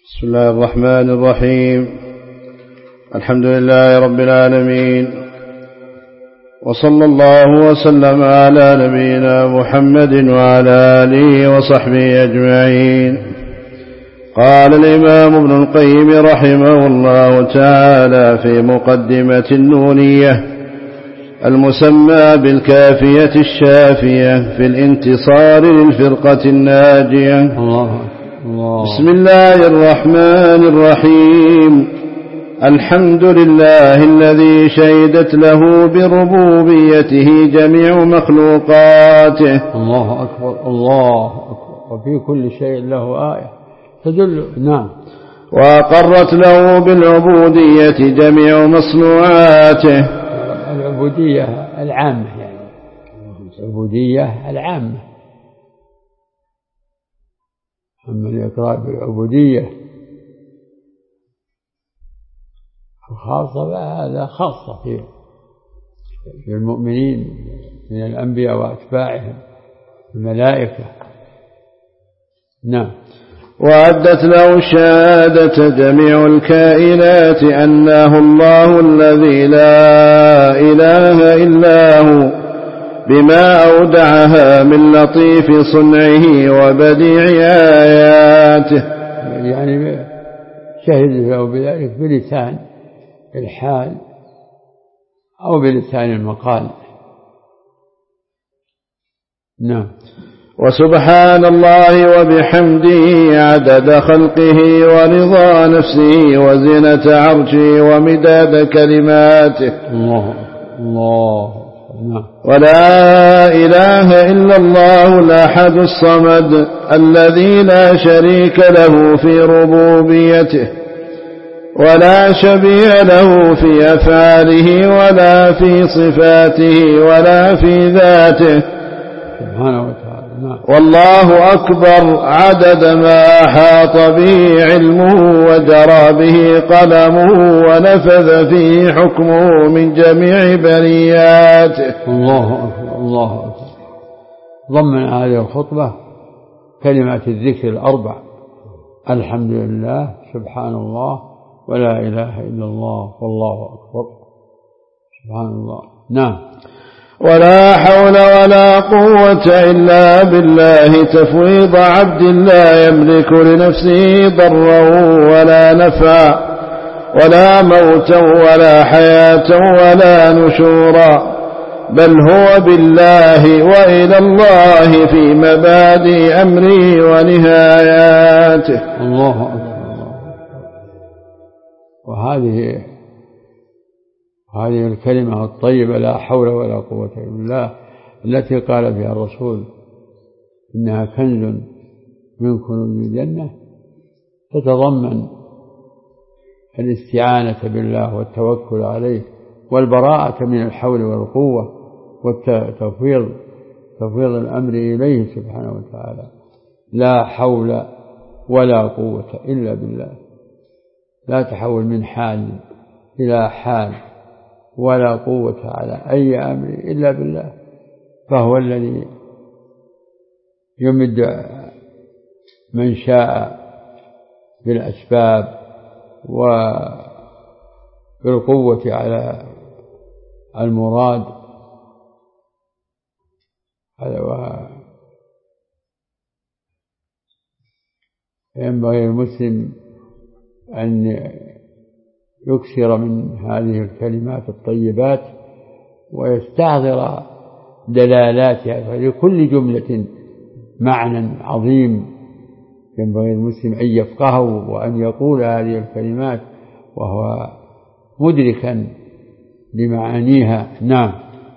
بسم الله الرحمن الرحيم. الحمد لله رب العالمين، وصلى الله وسلم على نبينا محمد وعلى آله وصحبه أجمعين. قال الإمام ابن القيم رحمه الله تعالى في مقدمة النونية المسمى بالكافية الشافية في الانتصار للفرقة الناجية. الله. بسم الله الرحمن الرحيم. الحمد لله الذي شهدت له بربوبيته جميع مخلوقاته. الله أكبر، الله أكبر. وفي كل شيء له آية تدل. نعم. وأقرت له بالعبودية جميع مصنوعاته. العبودية العامة، يعني العبودية العامة. أما الإقرار بالعبودية الخاصة فهذا خاصة في المؤمنين من الأنبياء وأتباعهم الملائكة. نعم. وأدت له الشهادة جميع الكائنات أنه الله الذي لا إله إلا هو، بما أودعها من لطيف صنعه وبديع آياته. يعني شهد له بذلك بلسان الحال أو بلسان المقال. نعم. وسبحان الله وبحمده عدد خلقه ورضا نفسه وزنة عرشه ومداد كلماته. الله. نعم. ولا إله إلا الله الأحد الصمد الذي لا شريك له في ربوبيته ولا شبيه له في أفعاله ولا في صفاته ولا في ذاته سبحانه وتعالى. نعم. والله أكبر عدد ما أحاط به علمه وجرى به قلمه ونفذ فيه حكمه من جميع برياته. الله أكبر، الله أكبر. ضمن هذه الخطبة كلمات الذكر الأربع: الحمد لله، سبحان الله، ولا إله إلا الله، والله أكبر. سبحان الله. نعم. ولا حول ولا قوة إلا بالله تفويض عبد لا يملك لنفسه ضرا ولا نفعا ولا موتا ولا حياة ولا نشورا، بل هو بالله وإلى الله في مبادئ أمره ونهاياته. الله أكبر. وهذه الكلمة الطيبة لا حول ولا قوة إلا بالله التي قال بها الرسول إنها كنز من كنوز الجنة، تتضمن الاستعانة بالله والتوكل عليه والبراءة من الحول والقوة والتفويض الأمر إليه سبحانه وتعالى. لا حول ولا قوة إلا بالله، لا تحول من حال إلى حال ولا قوة على أي أمر إلا بالله، فهو الذي يمد من شاء بالأسباب وبالقوة على المراد. ينبغي المسلم أن يكثر من هذه الكلمات الطيبات ويستحضر دلالاتها، فلكل جملة معنى عظيم ينبغي المسلم أن يفقهه وأن يقول هذه الكلمات وهو مدركا لمعانيها. نعم.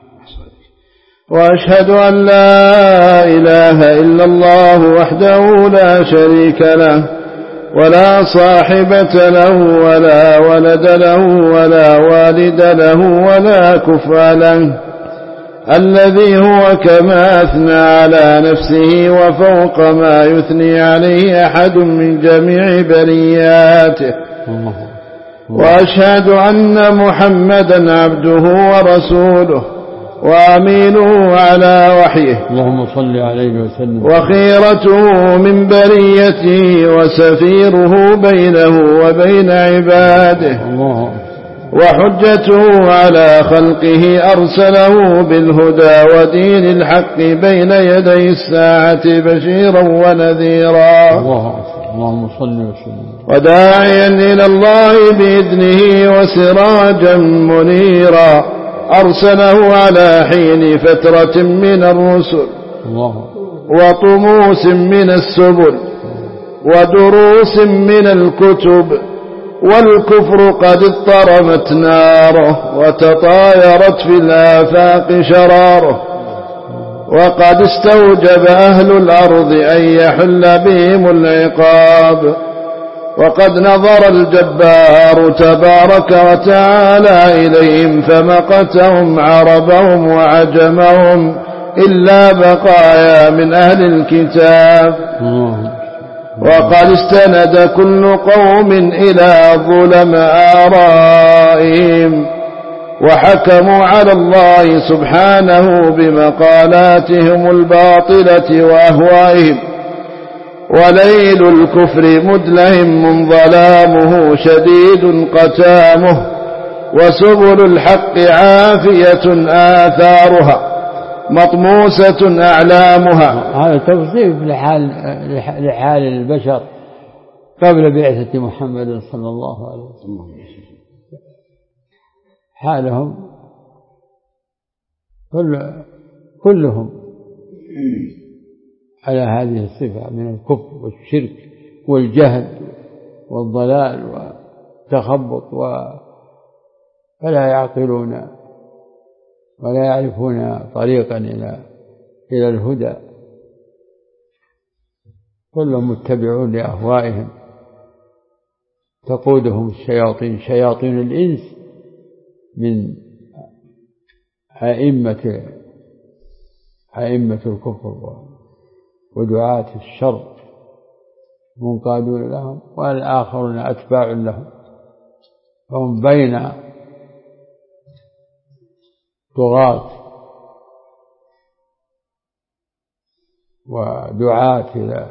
وأشهد أن لا إله إلا الله وحده لا شريك له ولا صاحبة له ولا ولد له ولا والد له ولا كفء له، الذي هو كما أثنى على نفسه وفوق ما يثني عليه أحد من جميع برياته. وأشهد أن محمدا عبده ورسوله وأمينه على وحيه اللهم صل عليه وسلم، وخيرته من بريته وسفيره بينه وبين عباده، وحجته على خلقه أرسله بالهدى ودين الحق بين يدي الساعة بشيرا ونذيرا، اللهم صل وسلم، وداعيا إلى الله بإذنه وسراجا منيرا أرسله على حين فترة من الرسل وطموس من السبل ودروس من الكتب، والكفر قد اضطرمت ناره وتطايرت في الآفاق شراره، وقد استوجب أهل الأرض أن يحل بهم العقاب، وقد نظر الجبار تبارك وتعالى إليهم فمقتهم عربهم وعجمهم إلا بقايا من أهل الكتاب، وقد استند كل قوم إلى ظلم آرائهم وحكموا على الله سبحانه بمقالاتهم الباطلة وأهوائهم، وليل الكفر مدلهم ظلامه شديد قتامه، وسبل الحق عافية آثارها مطموسة أعلامها. هذا توصيف لحال البشر قبل بعثة محمد صلى الله عليه وسلم، حالهم كلهم على هذه الصفة من الكفر والشرك والجهل والضلال والتخبط، فلا يعقلون ولا يعرفون طريقا إلى الهدى، كلهم متبعون لأهوائهم تقودهم الشياطين، شياطين الإنس من أئمة الكفر ودعاة الشر منقادون لهم، والآخرون أتباع لهم، فهم بين طغاة ودعاة إلى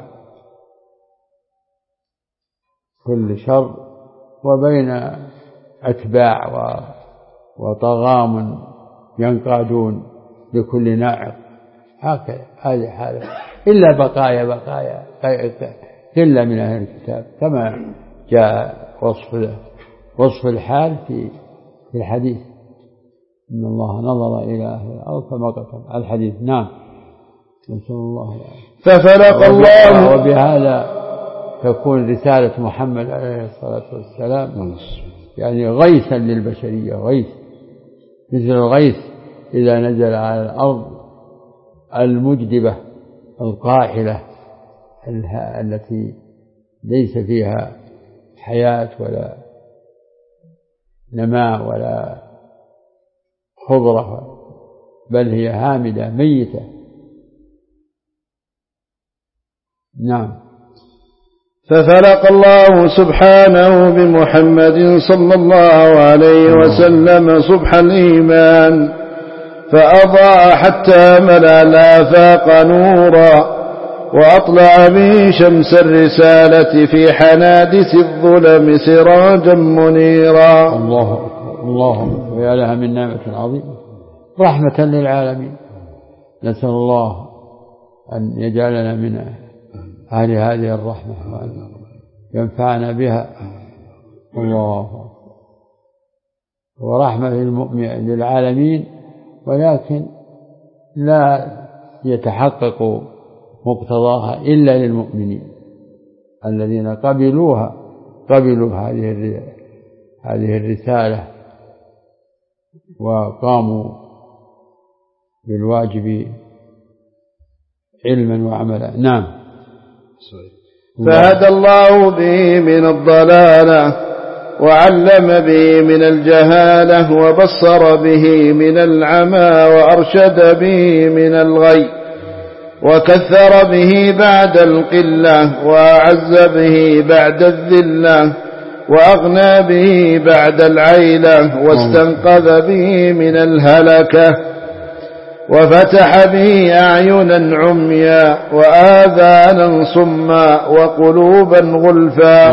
كل شر، وبين أتباع وطغام ينقادون لكل ناعق. هكذا هذه حالة، إلا بقايا قلة من أهل الكتاب، كما جاء وصف الحال في الحديث: إن الله نظر إلى أهل الأرض فمقتهم، الحديث. نعم، نسأل الله ففلق الله. وبهذا تكون رسالة محمد عليه الصلاة والسلام يعني غيثا للبشرية، غيث مثل الغيث إذا نزل على الأرض المجدبة القاحلة التي ليس فيها حياة ولا نماء ولا خضرة، بل هي هامدة ميتة. نعم. ففلق الله سبحانه بمحمد صلى الله عليه وسلم صبح الإيمان، فأضاء حتى ملأ الآفاق نورا، وأطلع به شمس الرسالة في حنادث الظلم سراجا منيرا. الله يا لها من نعمة عظيمة، رحمة للعالمين. نسأل الله أن يجعلنا من أهل هذه الرحمة وأن ينفعنا بها. الله ورحمة للعالمين، ولكن لا يتحقق مقتضاها إلا للمؤمنين الذين قبلوا هذه الرسالة وقاموا بالواجب علما وعملا. نعم. فهدى الله به من الضلالة، وعلم به من الجهالة، وبصر به من العمى، وأرشد به من الغي، وكثر به بعد القلة، وأعز به بعد الذلة، وأغنى به بعد العيلة، واستنقذ به من الهلكة، وفتح به أعينا عميا وآذانا صما وقلوبا غلفا،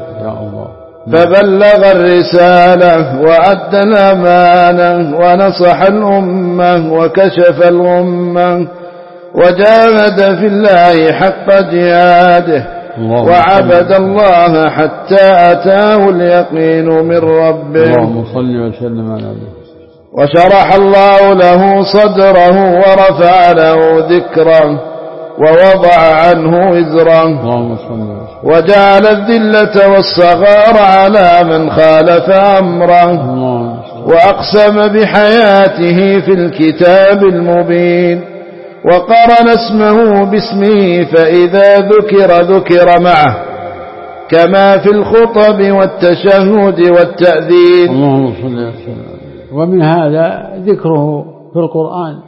فبلغ الرسالة وأدى الأمانة ونصح الأمة وكشف الغمة، وجاهد في الله حق جهاده، وعبد الله حتى أتاه اليقين من ربه. اللهم صل وسلم على نبينا. وشرح الله له صدره ورفع له ذكره ووضع عنه وزره، وجعل الذلة والصغار على من خالف أمره، وأقسم بحياته في الكتاب المبين، وقرن اسمه باسمه فإذا ذكر معه، كما في الخطب والتشهد والتأذين. اللهم صل وسلم. ومن هذا ذكره في القرآن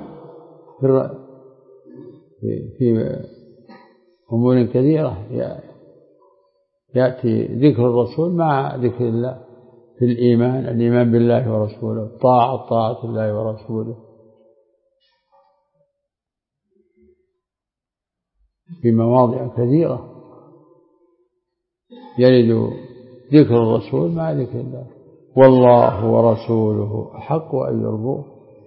في أمور كثيرة يأتي ذكر الرسول مع ذكر الله في الإيمان بالله ورسوله، طاعة الله ورسوله، في مواضع كثيرة يرد ذكر الرسول مع ذكر الله. والله ورسوله أحق أن يرضوه.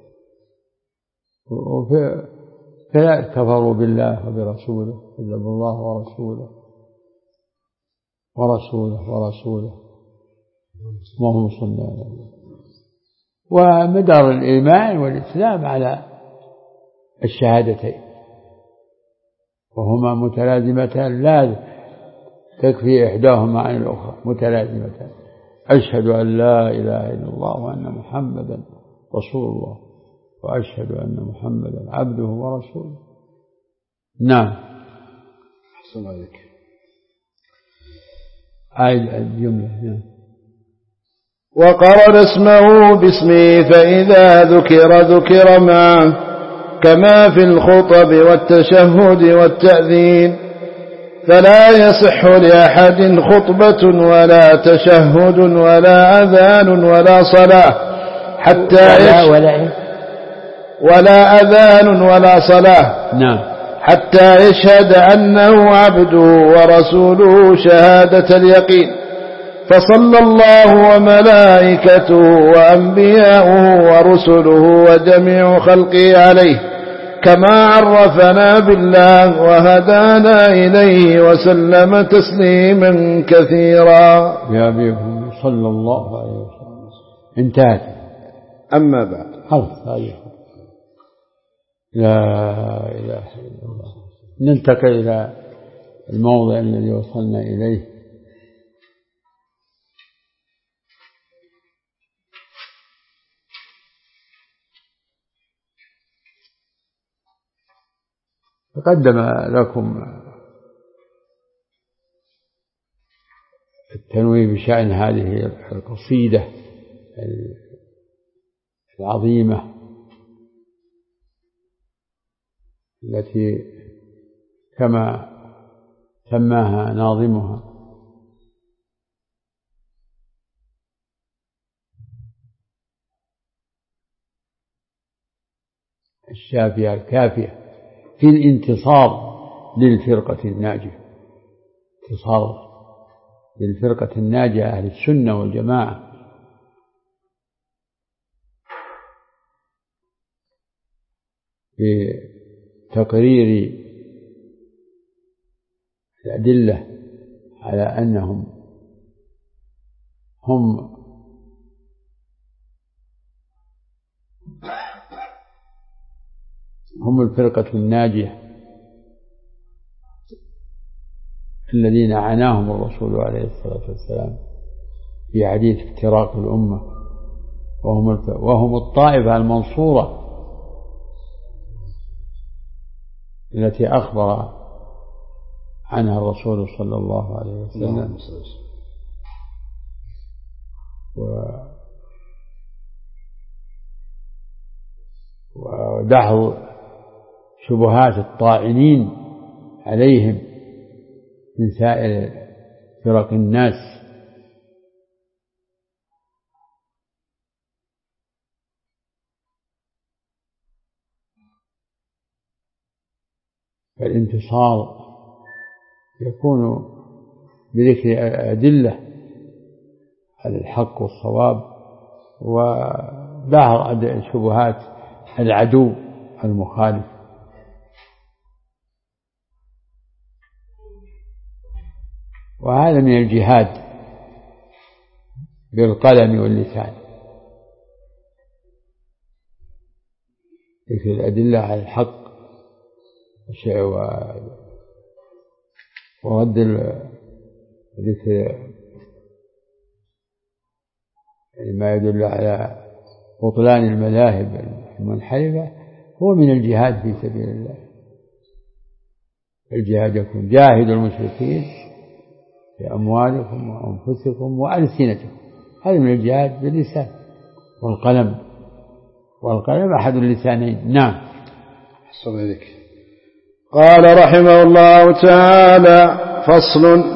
كذلك كفروا بالله وبرسوله، كذبوا الله ورسوله اللهم صل على النبي. ومدار الإيمان والإسلام على الشهادتين، وهما متلازمتان لا تكفي إحداهما عن الأخرى، متلازمتان. أشهد أن لا إله إلا الله وأن محمدا رسول الله، وأشهد أن محمدا عبده ورسوله. نعم. أحسن عليك. الجملة. نعم. وقرن اسمه باسمه فإذا ذكر معه، كما في الخطب والتشهد والتأذين، فلا يصح لأحد خطبة ولا تشهد ولا أذان ولا صلاة ولا أذان ولا صلاة. نعم. حتى يشهد أنه عبده ورسوله شهادة اليقين، فصلى الله وملائكته وأنبياؤه ورسله وجميع خلقه عليه، كما عرفنا بالله وهدانا إليه، وسلم تسليما كثيرا. يا أبيكم صلى الله عليه وسلم. انتهت. أما بعد، هذه لا إله إلا الله. ننتقل إلى الموضع الذي وصلنا إليه. تقدم لكم التنويه بشأن هذه القصيدة العظيمة التي كما سماها ناظمها الشافية الكافية في الانتصار للفرقة الناجية، انتصار للفرقة الناجية أهل السنة والجماعة، بتقرير الأدلة على أنهم هم الفرقة الناجية الذين عناهم الرسول عليه الصلاة والسلام في حديث افتراق الأمة، وهم الطائفة المنصورة التي أخبر عنها الرسول صلى الله عليه وسلم. ودحض شبهات الطاعنين عليهم من سائر فرق الناس. فالانتصار يكون بذكر أدلة على الحق والصواب ودهر شبهات العدو المخالف. وهذا من الجهاد بالقلم واللسان، ذكر الأدلة على الحق ورد ذكر ما يدل على بطلان المذاهب المنحرفة هو من الجهاد في سبيل الله. الجهاد يكون جاهدوا المشركين بأموالكم وأنفسكم وألسنتكم، هذا من الجهاد باللسان والقلم أحد اللسانين. نعم. أحسن إليك. قال رحمه الله تعالى: فصل: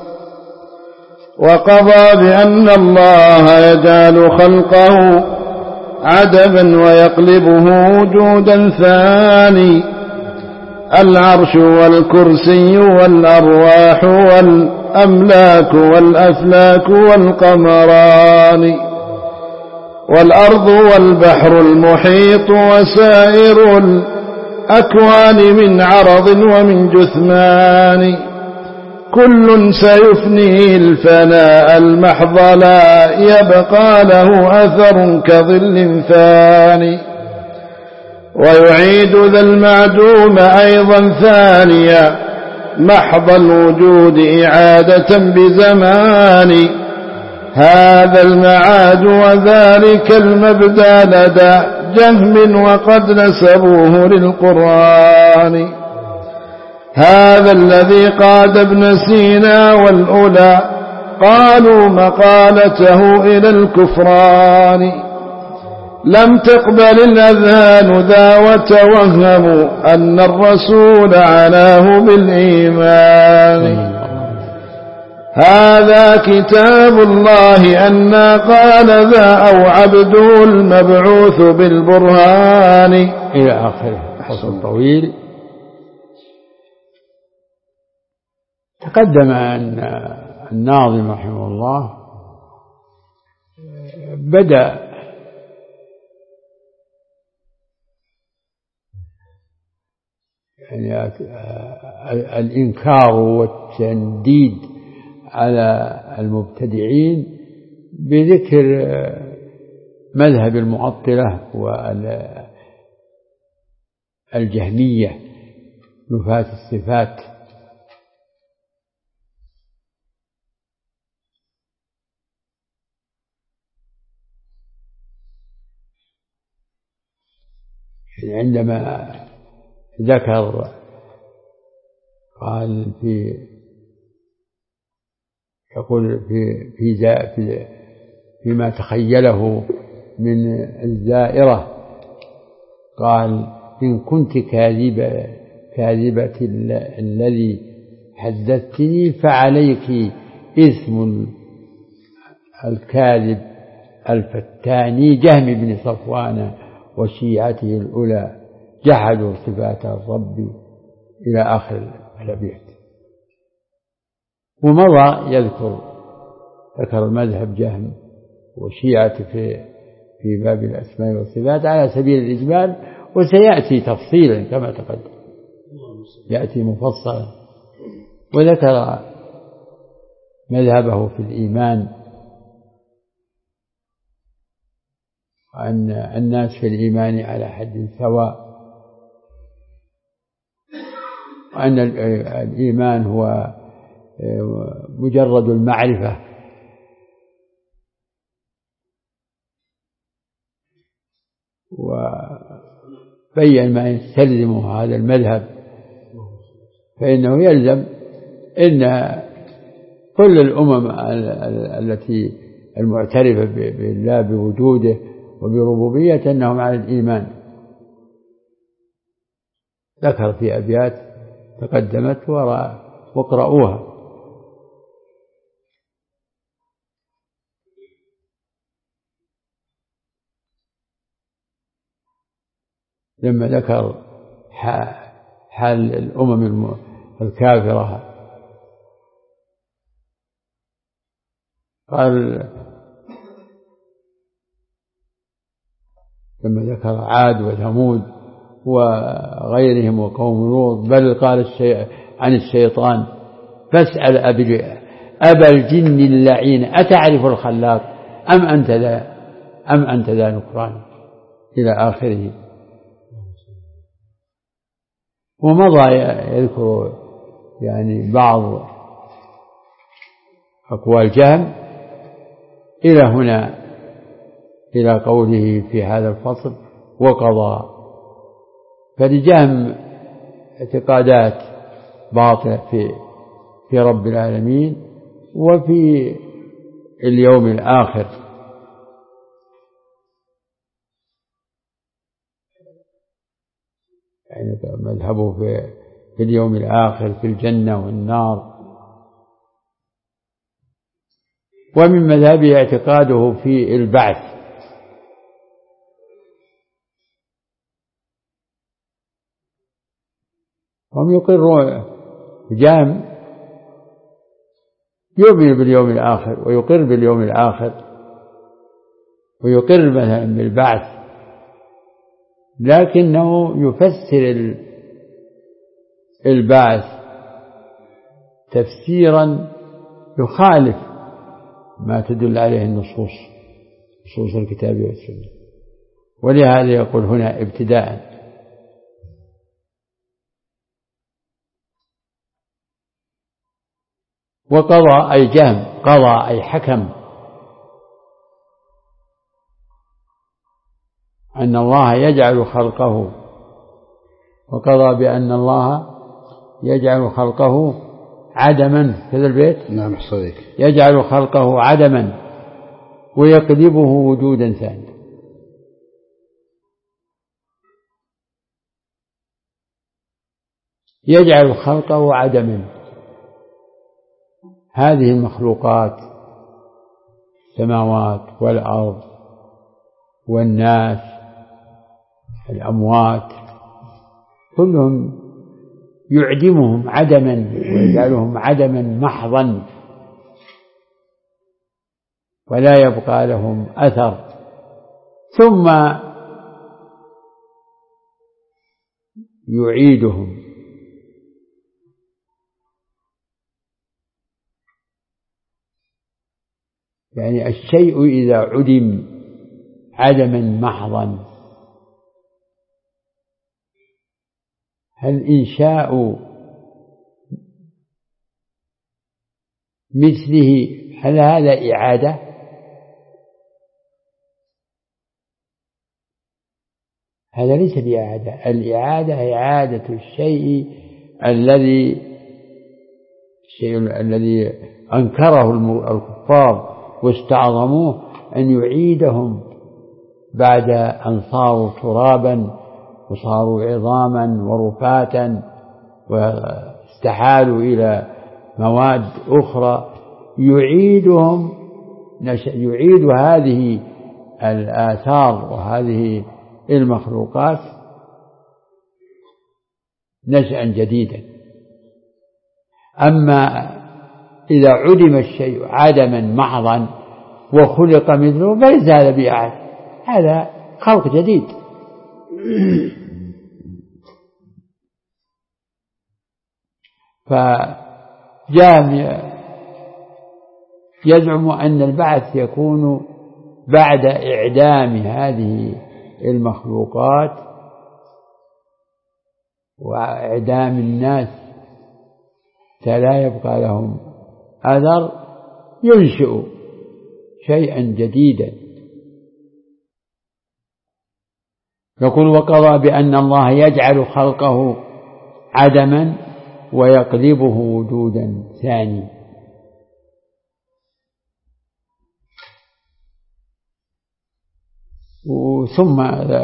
وقضى بأن الله يجعل خلقه عدما ويقلبه وجودا ثاني، العرش والكرسي والأرواح والأملاك والأفلاك والقمران والأرض والبحر المحيط وسائر الأكوان من عرض ومن جثمان، كل سيفني الفناء المحض لا يبقى له أثر كظل ثاني، ويعيد ذا المعدوم أيضا ثانيا محض الوجود إعادة بزمان، هذا المعاد وذلك المبدأ لدى جهم وقد نسبوه للقرآن، هذا الذي قاد ابن سينا والأولى قالوا مقالته إلى الكفران، لم تقبل الأذهان ذا وتوهموا أن الرسول عناه بالإيمان، هذا كتاب الله أنا قال ذا أو عبده المبعوث بالبرهان إلى آخره. فصل طويل. تقدم أن الناظم رحمه الله بدأ يعني الإنكار والتنديد على المبتدعين بذكر مذهب المعطلة والجهمية نفاة الصفات، عندما ذكر قال يقول فيما تخيله من الزائرة، قال: إن كنت كاذبة الذي حدثتني فعليك إثم الكاذب الفتاني جهم بن صفوان وشيعته الأولى جحدوا صفات الرب إلى آخر الأبيات. ومضى ذكر المذهب جهم وشيعة في باب الأسماء والصفات على سبيل الإجمال، وسيأتي تفصيلا كما تقدم، يأتي مفصلا. وذكر مذهبه في الإيمان، أن الناس في الإيمان على حد سواء، وأن الإيمان هو مجرد المعرفة، وبين ما يستلزم هذا المذهب، فإنه يلزم إن كل الأمم التي المعترفة بالله بوجوده وبربوبيته أنهم على الإيمان. ذكر في أبيات تقدمت واقرأوها. لما ذكر حال الأمم الكافرة. قال لما ذكر عاد وثمود وغيرهم وقوم لوط، بل قال عن الشيطان فاسأل أبا الجن اللعين أتعرف الخلاق أم أنت ذا نكران إلى آخره. ومضى يذكر يعني بعض أقوال جهم إلى هنا، إلى قوله في هذا الفصل وقضى. فلجهم اعتقادات باطلة في رب العالمين وفي اليوم الآخر، يعني مذهبه في اليوم الآخر في الجنة والنار. ومن مذهبه اعتقاده في البعث، هم يقرون جام يؤمن باليوم الآخر ويقر باليوم الآخر ويقر مثلا بالبعث، لكنه يفسر البعث تفسيرا يخالف ما تدل عليه النصوص، نصوص الكتاب والسنة. ولهذا يقول هنا ابتداء وقضى أي جهم، قضى أي حكم، أن الله يجعل خلقه، وقضى بأن الله يجعل خلقه عدما. كذا البيت؟ نعم صديق. يجعل خلقه عدما ويقلبه وجودا ثانيا. يجعل خلقه عدما، هذه المخلوقات السماوات والأرض والناس الأموات كلهم يعدمهم عدما ويجعلهم عدما محضا ولا يبقى لهم أثر، ثم يعيدهم. يعني الشيء إذا عدم عدما محضا، هل إنشاء مثله هل هذا إعادة؟ هذا ليس بإعادة. الإعادة إعادة الشيء الذي أنكره الكفار واستعظموه، أن يعيدهم بعد أن صاروا ترابا وصاروا عظاما ورفاتا واستحالوا إلى مواد أخرى، يعيد هذه الآثار وهذه المخلوقات نشأ جديدا. أما إذا عدم الشيء عدما محضا وخلق مثله فليس هذا بإعادة، هذا خلق جديد. فجاء يزعم أن البعث يكون بعد إعدام هذه المخلوقات وإعدام الناس فلا يبقى لهم أثر، ينشئ شيئا جديدا. يقول وقضى بأن الله يجعل خلقه عدما ويقلبه وجودا ثاني. ثم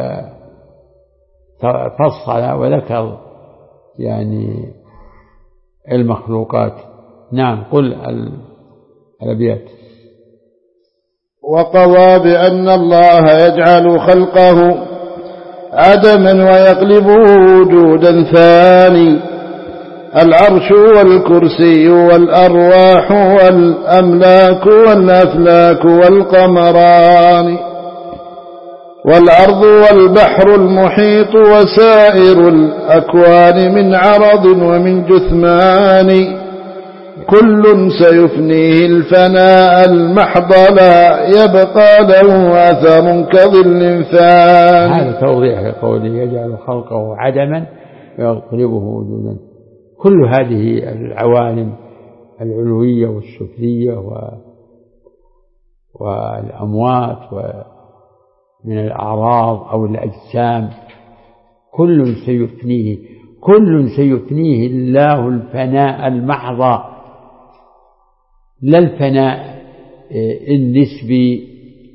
فصل وذكر يعني المخلوقات. نعم قل الأبيات. وقضى بأن الله يجعل خلقه عدما ويقلبه وجودا ثاني. العرش والكرسي والأرواح والأملاك والأفلاك والقمران والأرض والبحر المحيط وسائر الأكوان من عرض ومن جثمان، كل سيفنيه الفناء المحض لا يبقى له أثر كظل ثان. هذا توضيح لقوله يجعل خلقه عدما ويقلبه وجودا. كل هذه العوالم العلوية والسفلية والأموات من الأعراض أو الأجسام كل سيفنيه الله الفناء المحض، لا الفناء النسبي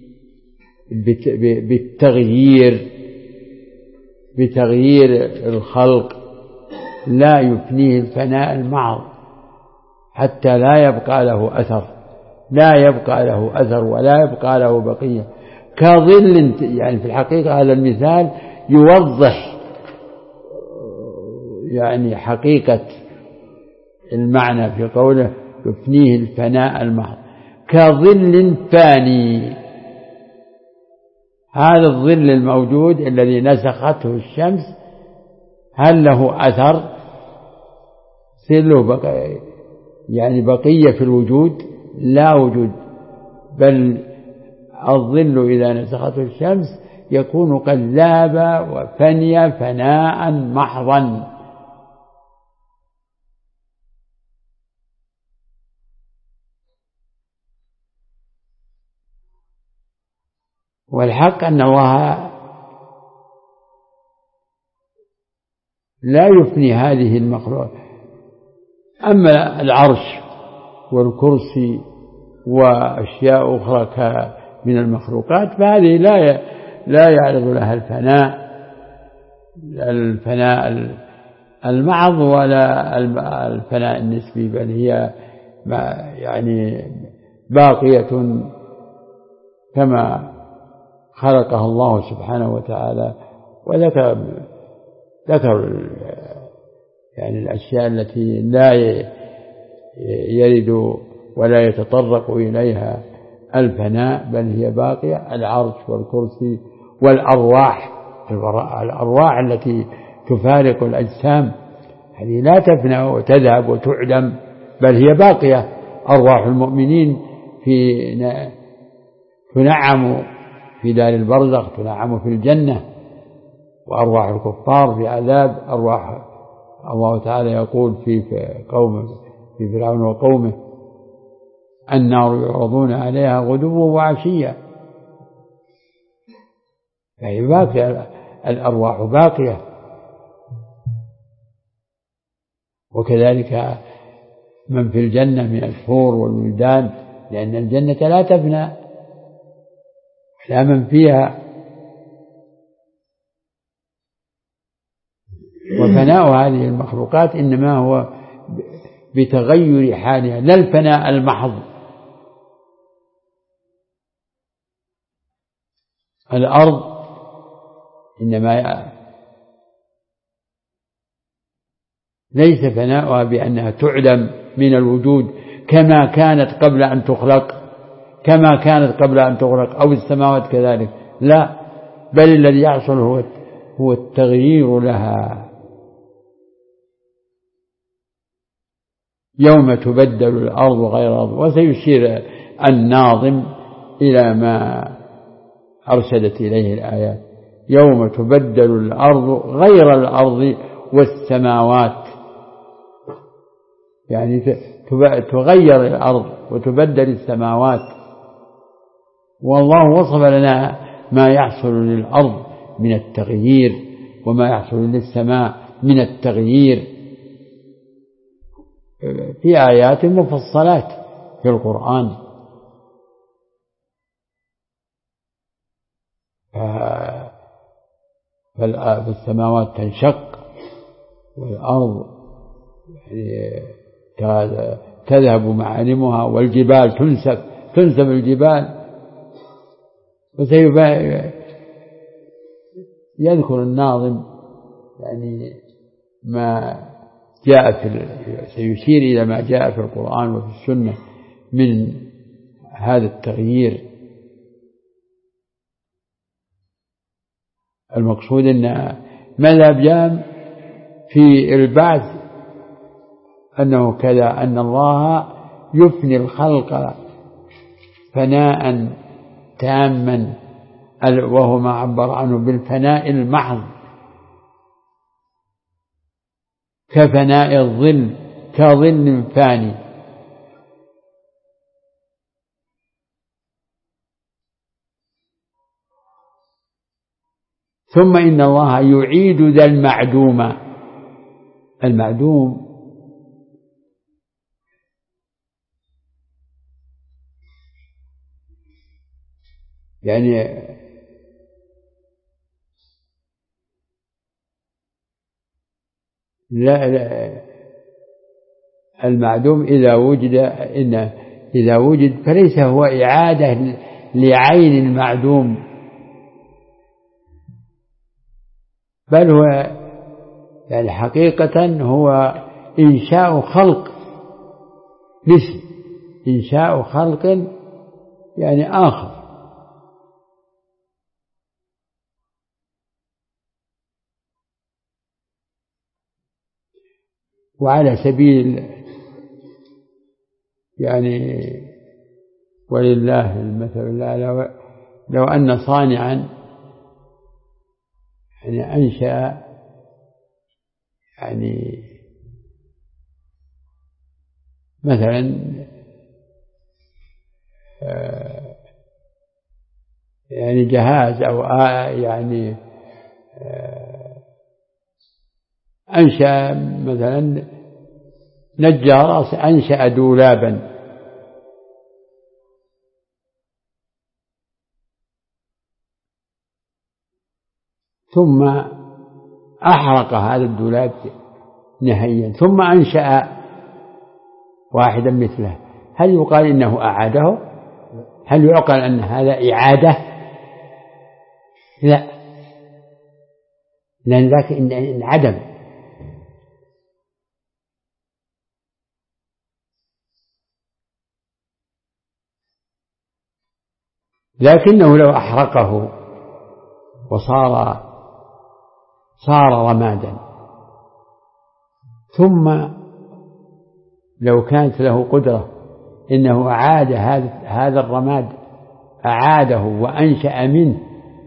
بتغيير الخلق، لا يفنيه الفناء المحض حتى لا يبقى له أثر ولا يبقى له بقية. كظل، يعني في الحقيقة هذا المثال يوضح يعني حقيقة المعنى في قوله يفنيه الفناء المحض. كظل فاني، هذا الظل الموجود الذي نسخته الشمس هل له أثر؟ له يعني بقية في الوجود؟ لا وجود، بل الظل إذا نسخته الشمس يكون قد ذاب وفني فناء محضا. والحق أن الله لا يفني هذه المخلوقات. أما العرش والكرسي وأشياء أخرى من المخلوقات فهذه لا يعرض لها الفناء المعض ولا الفناء النسبي، بل هي يعني باقية كما خلقها الله سبحانه وتعالى. وذكر يعني الأشياء التي لا يرد ولا يتطرق إليها الفناء بل هي باقية: العرش والكرسي والأرواح. الأرواح التي تفارق الأجسام هذه لا تفنى وتذهب وتعدم بل هي باقية. أرواح المؤمنين تنعم في دار البرزخ، تنعم في الجنة، وأرواح الكفار في عذاب. أرواح الله تعالى يقول في فرعون وقومه: النار يعرضون عليها غدوا وعشيا. فهي باقية، الأرواح باقية. وكذلك من في الجنة من الحور والولدان، لأن الجنة لا تفنى لا من فيها. وفناء هذه المخلوقات إنما هو بتغير حالها، لا الفناء المحض. الأرض إنما ليس فناؤها بأنها تعدم من الوجود كما كانت قبل أن تخلق أو السماوات كذلك، لا، بل الذي يحصل هو التغيير لها. يوم تبدل الأرض غير الأرض. وسيشير الناظم إلى ما أرشدت إليه الآيات: يوم تبدل الأرض غير الأرض والسماوات، يعني تغير الأرض وتبدل السماوات. والله وصف لنا ما يحصل للأرض من التغيير وما يحصل للسماء من التغيير في آيات مفصلات في القرآن. فالسماوات تنشق والأرض يعني تذهب معالمها، والجبال تنسف الجبال. يذكر الناظم يعني ما جاء سيشير إلى ما جاء في القرآن وفي السنة من هذا التغيير. المقصود أن مذهب جام في البعث أنه كذا، أن الله يفني الخلق فناء تاما، وهو ما عبر عنه بالفناء المحض، كفناء الظل، كظل فاني. ثم إن الله يعيد ذا المعدوم. المعدوم يعني لا المعدوم إذا وجد فليس هو إعادة لعين المعدوم، بل هو يعني حقيقة هو إنشاء خلق، مثل إنشاء خلق يعني آخر. وعلى سبيل يعني ولله المثل الأعلى، لو أن صانعا يعني أنشأ يعني مثلا يعني جهاز أو يعني أنشأ مثلا نجار أنشأ دولابا، ثم أحرق هذا الدولاب نهائيا، ثم أنشأ واحدا مثله، هل يقال إنه أعاده؟ هل يعقل أن هذا إعادة؟ لا، لأن ذاك انعدم. لكنه لو أحرقه وصار رمادا، ثم لو كانت له قدرة إنه أعاد هذا الرماد، أعاده وأنشأ منه،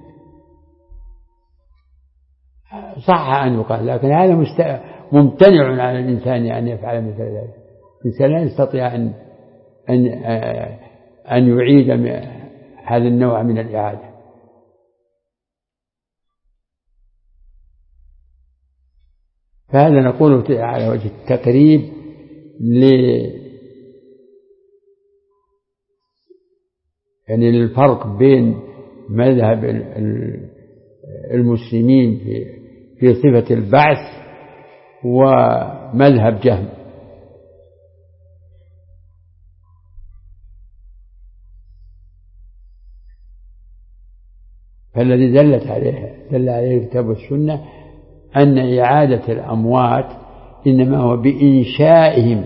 صح أن يقال، لكن هذا ممتنع على الإنسان أن يفعل مثل ذلك. الإنسان لا يستطيع أن يعيد هذا النوع من الإعادة. فهذا نقوله على وجه التقريب يعني للفرق بين مذهب المسلمين في صفة البعث ومذهب جهم. فالذي دل عليه الكتاب والسنة أن إعادة الأموات إنما هو بإنشائهم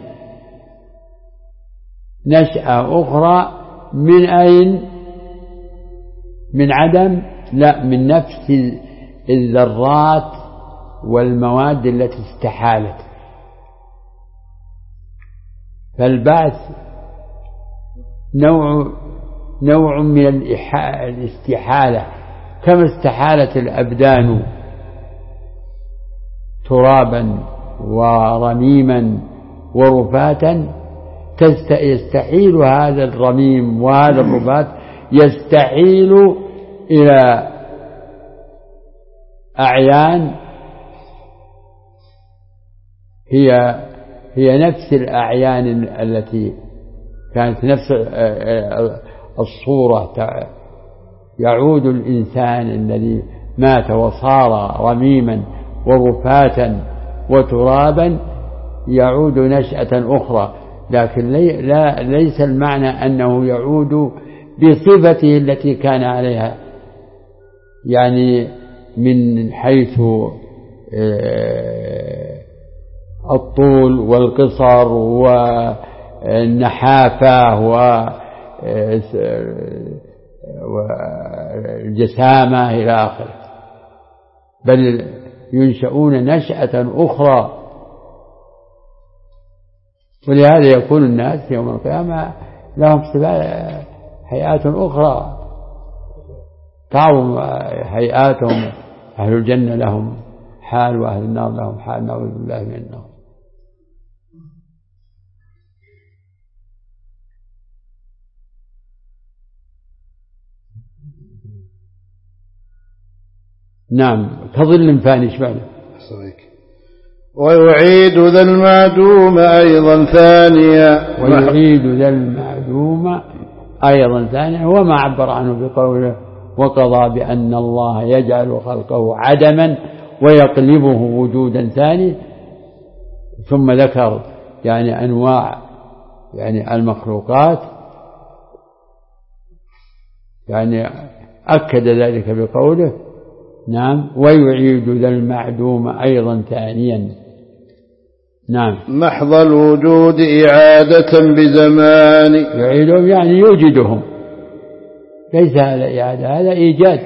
نشأة أخرى. من أين؟ من عدم؟ لا، من نفس الذرات والمواد التي استحالت. فالبعث نوع من الاستحالة، كما استحالت الأبدان ترابا ورميما ورفاتا، يستحيل هذا الرميم وهذا الرفات يستحيل إلى أعيان هي نفس الأعيان التي كانت نفس الصورة. يعود الإنسان الذي مات وصار رميما ورفاتا وترابا يعود نشأة أخرى، لكن ليس المعنى أنه يعود بصفته التي كان عليها. يعني من حيث الطول والقصر والنحافة والجسامة إلى آخره، بل ينشؤون نشأة أخرى. ولهذا يكون الناس يوم القيامة لهم هيئات أخرى تعظم هيئاتهم. أهل الجنة لهم حال وأهل النار لهم حال، نعوذ بالله من النار. نعم، كظل فاني شبعنا. ويعيد ذا المعدوم أيضا ثانيا. ويعيد ذا المعدوم أيضا ثانيا، هو ما عبر عنه بقوله وقضى بأن الله يجعل خلقه عدما ويقلبه وجودا ثاني. ثم ذكر يعني أنواع يعني المخلوقات، يعني أكد ذلك بقوله نعم ويعيد ذا المعدوم أيضا ثانيا. نعم، محض الوجود إعادة بزمان. يعيدهم يعني يوجدهم، ليس هذا إعادة، هذا إيجاد،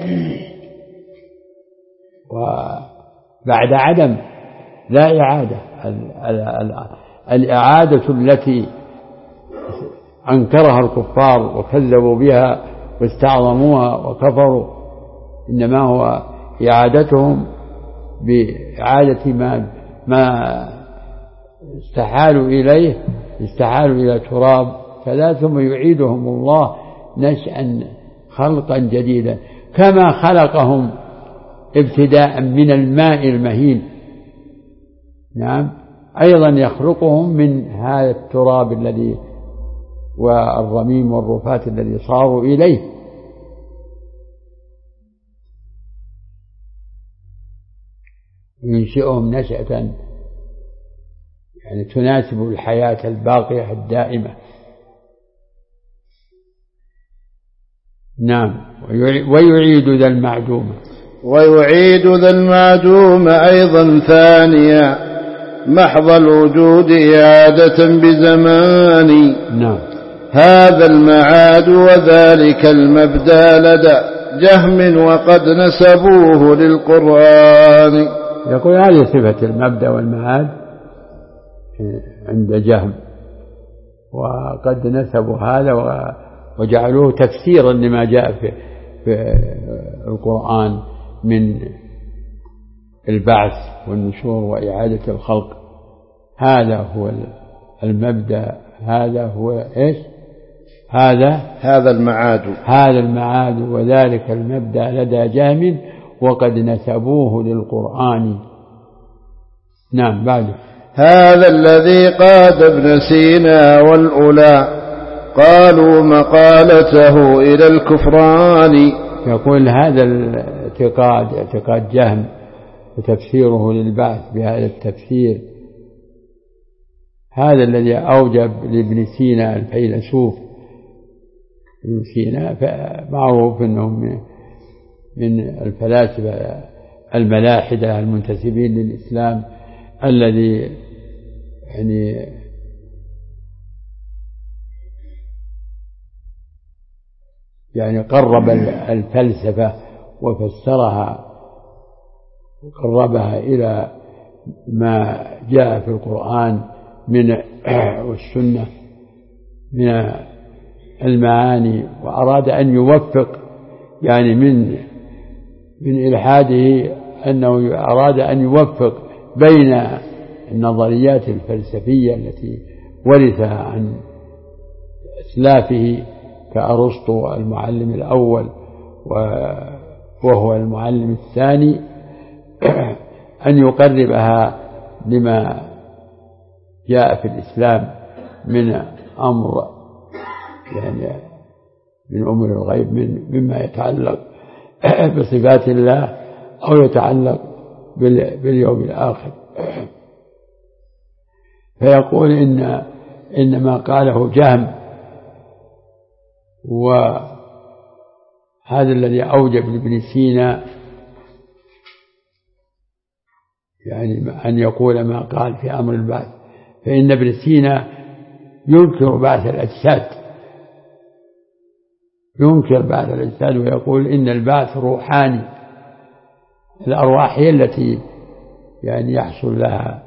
وبعد عدم لا إعادة. الإعادة التي أنكرها الكفار وكذبوا بها واستعظموها وكفروا، إنما هو إعادتهم بإعادة ما استحالوا إليه، استحالوا إلى تراب كذا، ثم يعيدهم الله نشأ خلقا جديدا، كما خلقهم ابتداء من الماء المهين. نعم، أيضا يخلقهم من هذا التراب الذي والرميم والرفات الذي صاروا إليه. ينشئهم نشأة يعني تناسب الحياة الباقية الدائمة. نعم، ويعيد ذا المعدوم. ويعيد ذا المعدوم أيضا ثانيا، محض الوجود إعادة بزمان. نعم، هذا المعاد وذلك المبدأ لدى جهم وقد نسبوه للقرآن. يقول هذه صفة المبدأ والمعاد عند جهم، وقد نسبوا هذا وجعلوه تفسيرا لما جاء في القرآن من البعث والنشور وإعادة الخلق. هذا هو المبدأ، هذا هو إيش؟ هذا المعاد وذلك المبدأ لدى جهم وقد نسبوه للقرآن. نعم، بعده هذا الذي قاد ابن سينا والأولى قالوا مقالته إلى الكفران. يقول هذا الاعتقاد اعتقاد جهم وتفسيره للبعث بهذا التفسير، هذا الذي أوجب لابن سينا الفيلسوف ابن سينا، معروف أنهم من الفلاسفة الملاحدة المنتسبين للإسلام، الذي يعني قرب الفلسفة وفسرها وقربها إلى ما جاء في القرآن من والسنة من المعاني، وأراد أن يوفق يعني من إلحاده أنه أراد أن يوفق بين النظريات الفلسفية التي ورثها عن أسلافه كأرسطو المعلم الأول وهو المعلم الثاني، أن يقربها لما جاء في الإسلام من أمر يعني من أمور الغيب، مما يتعلق بصفات الله أو يتعلق باليوم الآخر. فيقول إن ما قاله جهم وهذا الذي أوجب لابن سينا يعني أن يقول ما قال في أمر البعث، فإن ابن سينا ينكر بعث الأجساد، ينكر بعث الأجساد ويقول إن البعث روحاني، الأرواح هي التي يعني يحصل لها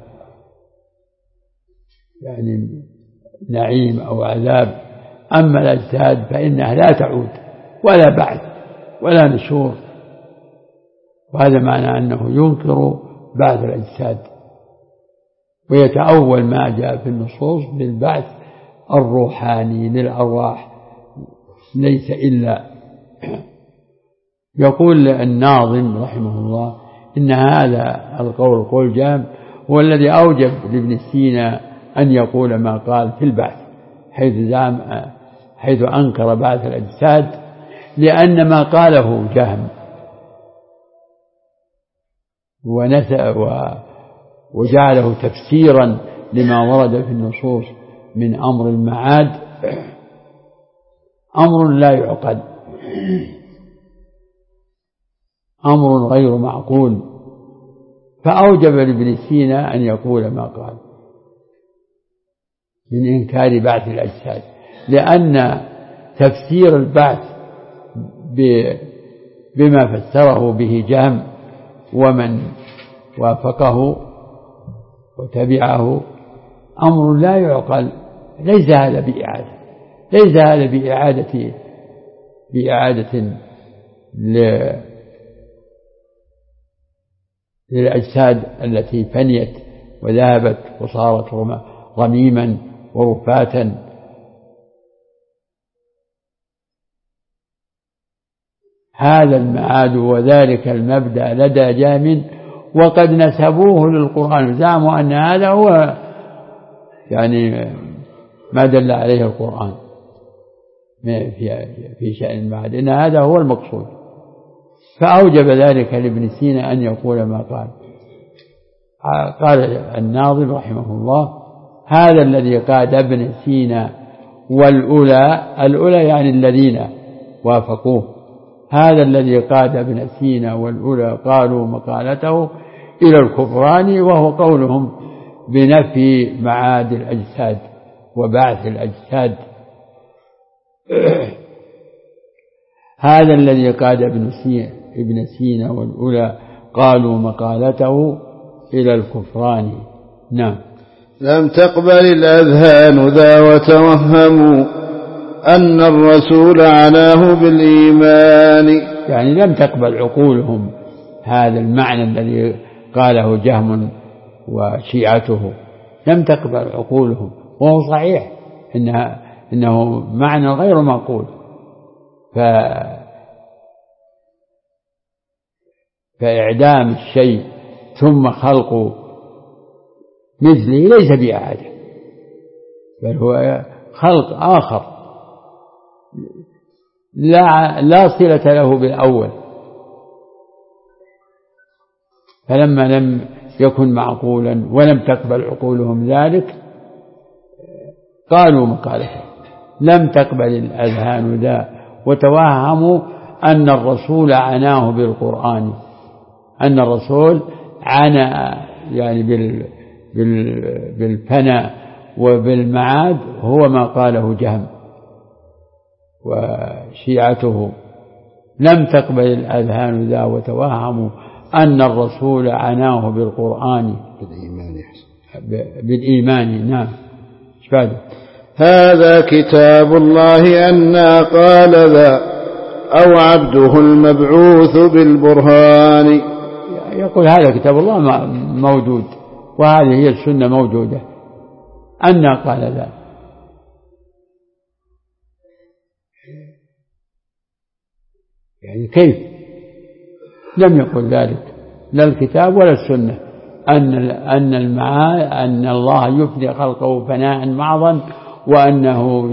يعني نعيم أو عذاب، أما الأجساد فإنها لا تعود ولا بعث ولا نشور، وهذا معنى أنه ينكر بعث الأجساد ويتأول ما جاء في النصوص بالبعث الروحاني للأرواح ليس إلا. يقول الناظم رحمه الله إن هذا القول قول جهم هو الذي أوجب لابن سينا أن يقول ما قال في البعث، حيث أنكر بعث الأجساد، لأن ما قاله جهم وجعله تفسيرا لما ورد في النصوص من أمر المعاد أمر لا يعقل، أمر غير معقول، فأوجب لابن سينا أن يقول ما قال من إنكار بعث الأجساد، لأن تفسير البعث بما فسره به جهم ومن وافقه وتبعه أمر لا يعقل، ليس هذا بإعادة، ليس هذا بإعادة للأجساد التي فنيت وذهبت وصارت رميما ورفاتا. هذا المعاد وذلك المبدأ لدى جهم وقد نسبوه للقرآن، زعموا أن هذا هو يعني ما دل عليه القرآن في شأن المعاد، إن هذا هو المقصود، فأوجب ذلك لابن سينا أن يقول ما قال. قال الناظم رحمه الله هذا الذي قاد ابن سينا والأولى يعني الذين وافقوه، هذا الذي قاد ابن سينا والأولى قالوا مقالته إلى الكفران، وهو قولهم بنفي معاد الأجساد وبعث الأجساد. هذا الذي قاد ابن سينا والأولى قالوا مقالته إلى الكفران. نعم. لم تقبل الأذهان ذا وتوهموا أن الرسول عناه بالإيمان، يعني لم تقبل عقولهم هذا المعنى الذي قاله جهم وشيعته، لم تقبل عقولهم، وهو صحيح إنه معنى غير معقول، فإعدام الشيء ثم خلق مثله ليس بإعادة، بل هو خلق آخر لا صلة له بالأول، فلما لم يكن معقولا ولم تقبل عقولهم ذلك قالوا مقالته. لم تقبل الأذهان ذا وتوهموا أن الرسول عناه بالقرآن، أن الرسول عنى يعني بالفناء وبالمعاد هو ما قاله جهم وشيعته. لم تقبل الأذهان ذا وتوهموا أن الرسول عناه بالقرآن بالإيمان. نعم. شباده. هذا كتاب الله أنا قال ذا أو عبده المبعوث بالبرهان. يقول هذا كتاب الله موجود وهذه هي السنة موجودة، أنا قال ذا، يعني كيف؟ لم يقل ذلك لا الكتاب ولا السنة، أن الله يفني خلقه فناء معظا، وأنه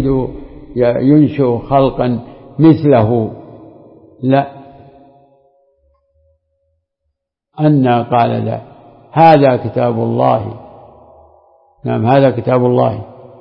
ينشئ خلقا مثله، لا، أن قال لا، هذا كتاب الله. نعم هذا كتاب الله.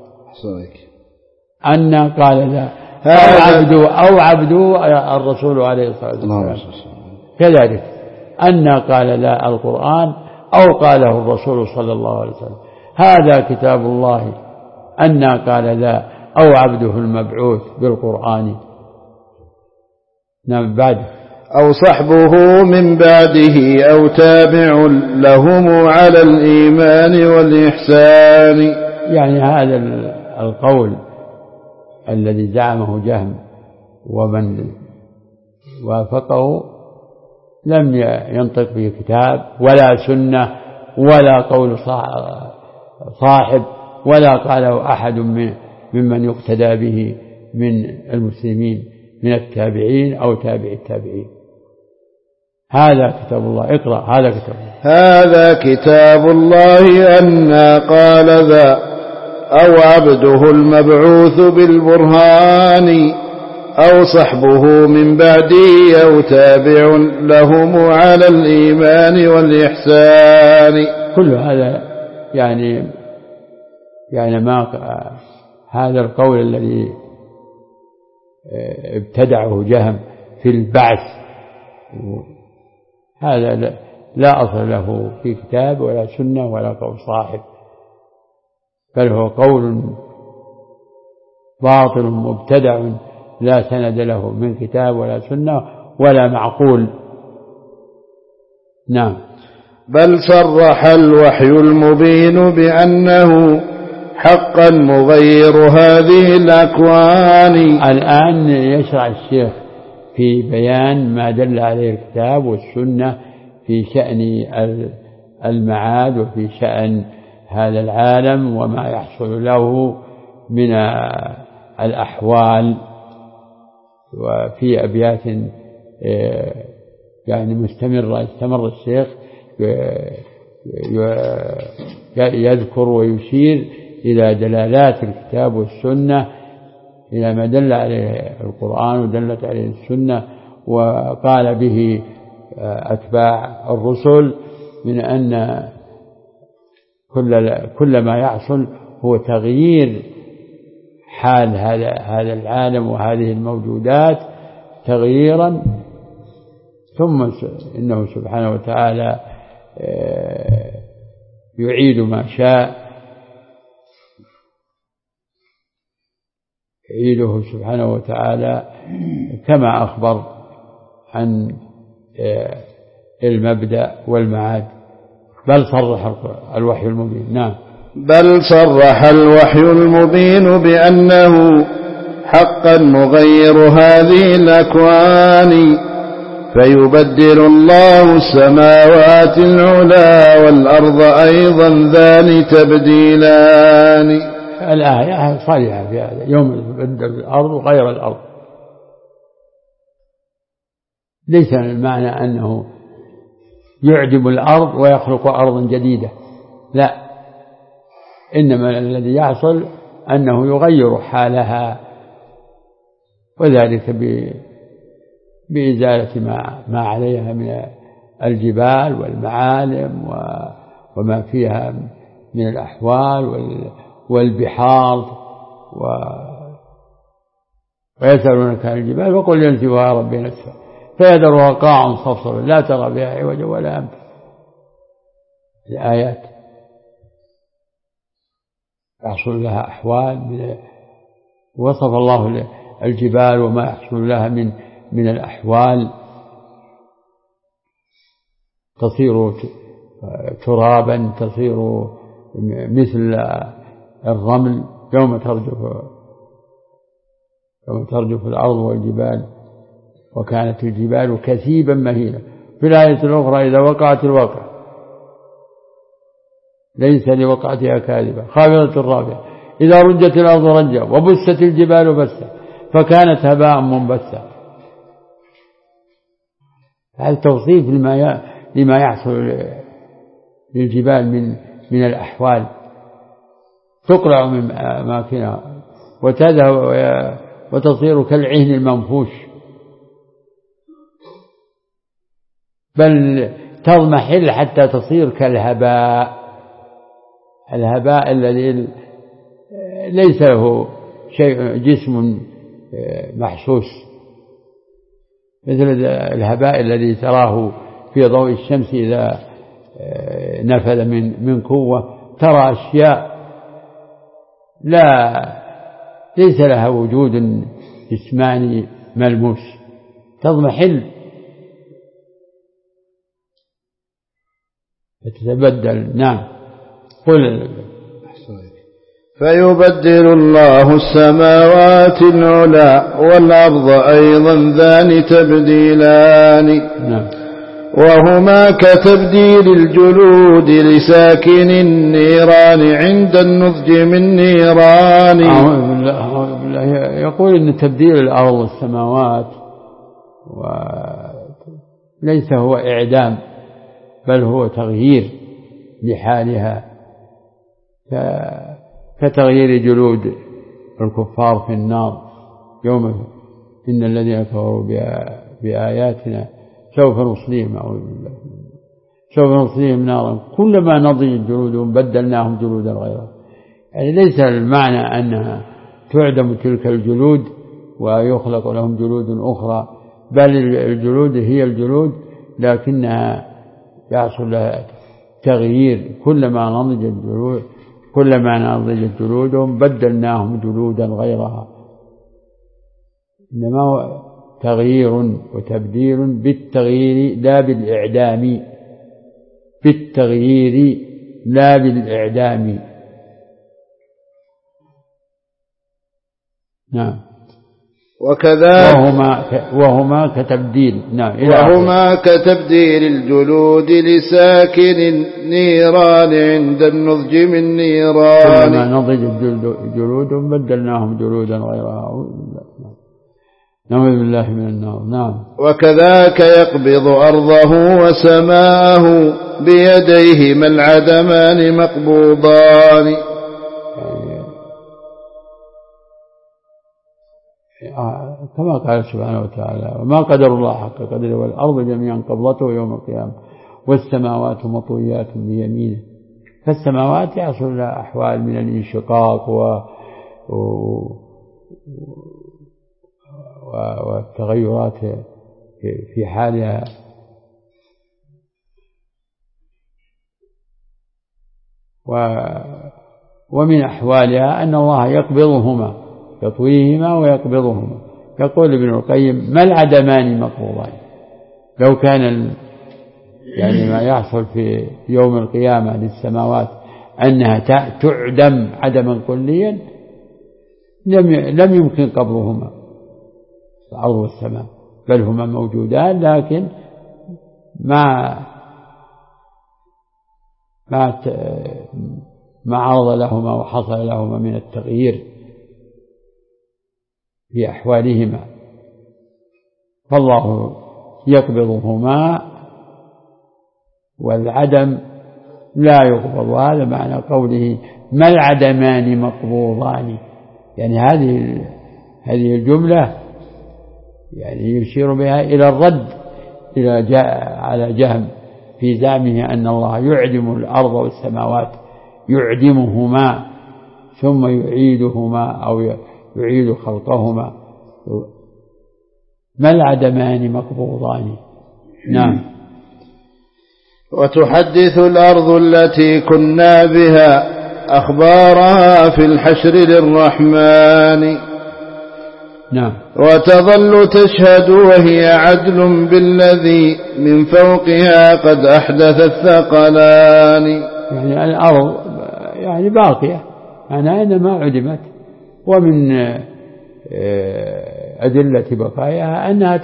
أن قال لا أو عبدو الرسول عليه الصلاة والسلام كذلك. أن قال لا القرآن أو قاله الرسول صلى الله عليه وسلم. هذا كتاب الله أنى قال ذا أو عبده المبعوث بالقرآن. نعم. بعد أو صحبه من بعده أو تابع لهم على الإيمان والإحسان. يعني هذا القول الذي زعمه جهم ومن وافقه لم ينطق به كتاب ولا سنة ولا قول صاحب ولا قاله أحد ممن يقتدى به من المسلمين من التابعين أو تابع التابعين. هذا كتاب الله. اقرأ. هذا كتاب الله. هذا كتاب الله أنى قال ذا أو عبده المبعوث بالبرهان أو صحبه من بعده أو تابع لهم على الإيمان والإحسان. كل هذا يعني ما هذا القول الذي ابتدعه جهم في البعث هذا لا أصل له في كتاب ولا سنة ولا قول صاحب، بل هو قول باطل مبتدع لا سند له من كتاب ولا سنة ولا معقول. نعم. بل صرح الوحي المبين بأنه حقا مغير هذه الأكوان. الآن يشرع الشيخ في بيان ما دل عليه الكتاب والسنة في شأن المعاد وفي شأن هذا العالم وما يحصل له من الأحوال، وفي أبيات يعني مستمرة استمر الشيخ يذكر ويشير إلى دلالات الكتاب والسنة، إلى ما دل عليه القرآن ودلت عليه السنة وقال به أتباع الرسل من أن كل ما يحصل هو تغيير حال هذا العالم وهذه الموجودات تغييرا، ثم إنه سبحانه وتعالى يعيد ما شاء، يعيده سبحانه وتعالى كما أخبر عن المبدأ والمعاد. بل صرح الوحي المبين. نعم. بل صرح الوحي المبين بأنه حقا مغير هذه الأكوان، فيبدل الله السماوات العلا والأرض أيضا ذان تبديلان. الآية صريحة في هذا، يوم يبدل الأرض غير الأرض. ليس المعنى أنه يعدم الأرض ويخلق أرضا جديدة، لا، إنما الذي يحصل أنه يغير حالها، وذلك بإزالة ما عليها من الجبال والمعالم وما فيها من الأحوال والبحار ويسألونك عن الجبال وقل ينسفها ربي نسفا فيذرها قاعا صفصفا لا ترى بها عوجا ولا أمتا. الآيات يحصل لها أحوال وصف الله الجبال وما يحصل لها من الأحوال، تصير ترابا، تصير مثل الرمل يوم ترجف الأرض والجبال وكانت الجبال كثيبا مهيلا. في الآية الأخرى إذا وقعت الواقعة ليس لوقعتها كاذبة خافضة رافعة إذا رجت الأرض رجا وبست الجبال بسا فكانت هباء منبثا. هذا توصيف لما يحصل للجبال من الأحوال، تقلع من أماكنها وتذهب وتصير كالعهن المنفوش، بل تضمحل حتى تصير كالهباء، الهباء الذي ليس له شيء جسم محسوس، مثل الهباء الذي تراه في ضوء الشمس إذا نفذ من قوة، ترى أشياء ليس لها وجود جسماني ملموس، تضمحل فتتبدل. نعم. قل. فيبدل الله السماوات العلى والأرض أيضا ذان تبديلان. نعم. وهما كتبديل الجلود لساكن النيران عند النضج من نيران. أعوذ بالله. يقول إن تبديل الأرض والسماوات وليس هو إعدام، بل هو تغيير لحالها، كتغيير جلود الكفار في النار يوم إن الذين كفروا بآياتنا سوف نصليهم، أعوذ بالله، سوف نصليهم نارا كلما نضجت جلودهم بدلناهم جلودا غيرها. يعني ليس المعنى أنها تعدم تلك الجلود ويخلق لهم جلود أخرى، بل الجلود هي الجلود، لكنها يحصل لها تغيير كلما نضجت جلودهم بدلناهم جلودا غيرها. إنما هو تغيير وتبديل بالتغيير لا بالإعدام، بالتغيير لا بالإعدام. نعم. وهما كتبديل. نعم. وهما كتبديل الجلود لساكن النيران عند النضج من نيران. كلما نضجت جلودهم بدلناهم جلودا غيرها. نعوذ بالله من النار. نعم. وكذاك يقبض أرضه وسماءه بيديهما العدمان مقبوضان. كما قال سبحانه وتعالى: وما قدر الله حق قدره والأرض جميعا قبضته يوم القيامة والسماوات مطويات بيمينه. فالسماوات يحصل لها أحوال من الانشقاق والتغيرات في حالها، ومن أحوالها أن الله يقبضهما، يطويهما ويقبضهما. يقول ابن القيم: ما العدمان مقبوضان؟ لو كان يعني ما يحصل في يوم القيامة للسماوات أنها تعدم عدما كليا لم يمكن قبضهما الأرض والسماء، بل هما موجودان، لكن ما عرض لهما وحصل لهما من التغيير في أحوالهما. فالله يقبضهما والعدم لا يقبض. هذا معنى قوله: ما العدمان مقبوضان. يعني هذه الجملة يعني يشير بها إلى الرد على جهم في زعمه أن الله يعدم الأرض والسماوات، يعدمهما ثم يعيدهما أو يعيد خلقهما. ما العدمان مقبوضان. نعم. وتحدث الأرض التي كنا بها أخبارها في الحشر للرحمن. نعم. وتظل تشهد وهي عدل بالذي من فوقها قد أحدث الثقلان. يعني الأرض يعني باقية، أنا إنما عدمت. ومن أدلة بقاياها أنها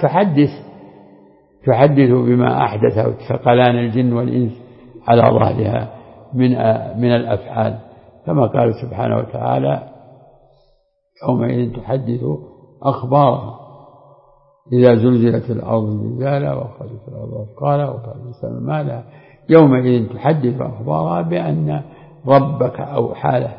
تحدث بما أحدثه ثقلان الجن والإنس على ظهرها من الأفعال، كما قال سبحانه وتعالى: يومئذ تحدث أخبارها إذا زلزلت الأرض زلزالها وأخرجت الأرض أثقالها وقال الإنسان ما لها يومئذ تحدث أخبارها بأن ربك أوحى لها.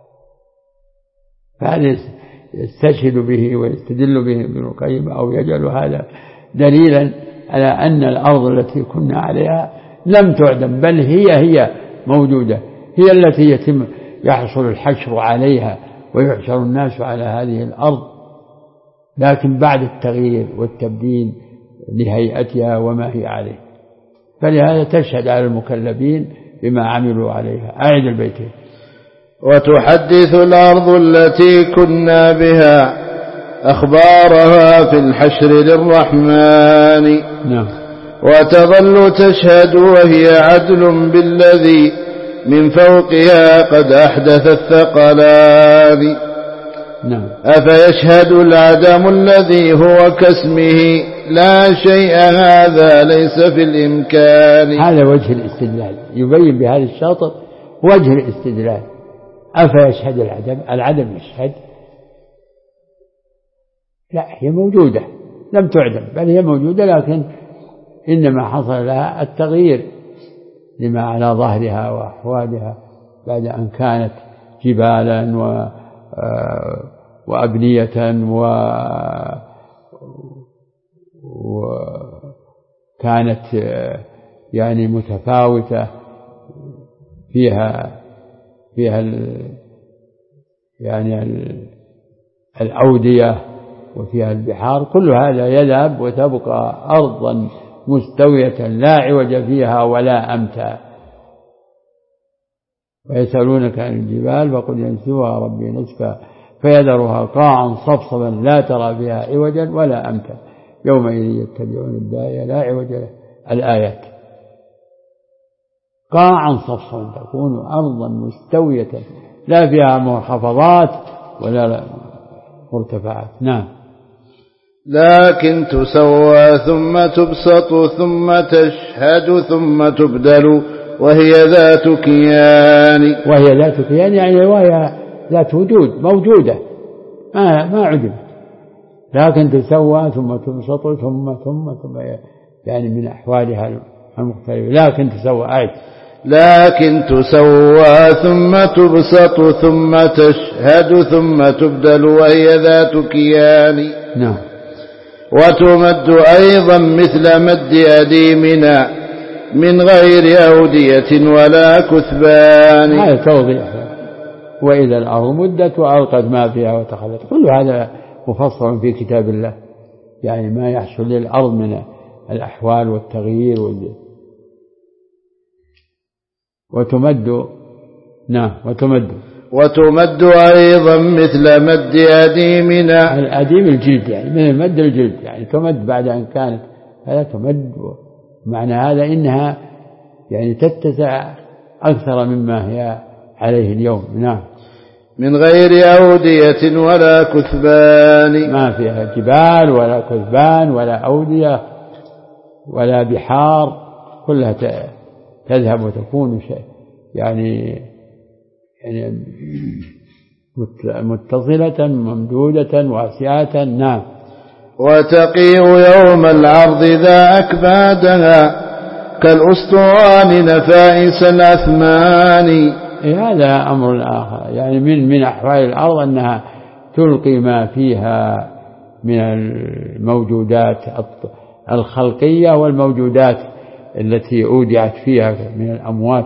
فهذا يستشهد به ويستدل به ابن القيم أو يجعل هذا دليلا على أن الأرض التي كنا عليها لم تعدم، بل هي موجودة، هي التي يحصل الحشر عليها ويحشر الناس على هذه الأرض، لكن بعد التغيير والتبديل لهيئتها وما هي عليه. فلهذا تشهد على المكلفين بما عملوا عليها. أعد البيتين. وتحدث الأرض التي كنا بها أخبارها في الحشر للرحمن. نعم. وتظل تشهد وهي عدل بالذي من فوقها قد أحدث الثقلان. نعم. أفيشهد العدم الذي هو كاسمه لا شيء هذا ليس في الإمكان. هذا وجه الاستدلال، يبين بهذا الشاطر وجه الاستدلال. أفيشهد العدم يشهد؟ لا، هي موجودة لم تعدم، بل هي موجودة، لكن إنما حصل لها التغيير لما على ظهرها وأحوالها بعد أن كانت جبالا وأبنية وكانت يعني متفاوتة فيها يعني الأودية وفيها البحار. كل هذا يذهب وتبقى أرضا مستوية لا عوج فيها ولا أمتا. ويسألونك عن الجبال فقل ينسفها ربي نسفا فيذرها قاعا صفصفا لا ترى فيها عوجا ولا أمتا يومئذ يتبعون الداعي لا عوج له. الآيات. قاعا صفصفا تكون أرضا مستوية لا فيها منخفضات ولا مرتفعات. نعم. لكن تسوى ثم تبسط ثم تشهد ثم تبدل وهي ذات كيان. وهي ذات كيان يعني وهي ذات وجود موجودة ما عدمت، لكن تسوى ثم تبسط ثم يعني من أحوالها المختلفة. لكن تسوى لكن تسوى ثم تبسط ثم تشهد ثم تبدل وهي ذات كيان. نعم. وتمد أيضا مثل مد أديمنا من غير أودية ولا كثبان. هذا توضيح. وإذا الأرض مدت وألقت ما فيها وتخلت. كل هذا مفصل في كتاب الله، يعني ما يحصل للأرض من الأحوال والتغيير وتمد. نعم. وتمد أيضا مثل مد أديمنا. الأديم الجلد، يعني من مد الجلد، يعني تمد بعد أن كانت. هذا تمد معنى هذا إنها يعني تتسع أكثر مما هي عليه اليوم. نعم. من غير أودية ولا كثبان. ما فيها جبال ولا كثبان ولا أودية ولا بحار، كلها تذهب وتكون يعني متصلة ممدودة واسعة. نعم. وتقيء يوم العرض ذا أكبادها كالأسطوان نفائس الأثمان. هذا أمر آخر، يعني من أحوال الأرض أنها تلقي ما فيها من الموجودات الخلقية والموجودات التي أودعت فيها من الأموات،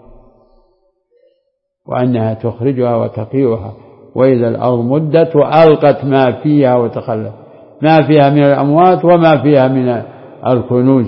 وأنها تخرجها وتقيئها. وإذا الأرض مدت وألقت ما فيها وتخلت، ما فيها من الأموات وما فيها من الكنوز.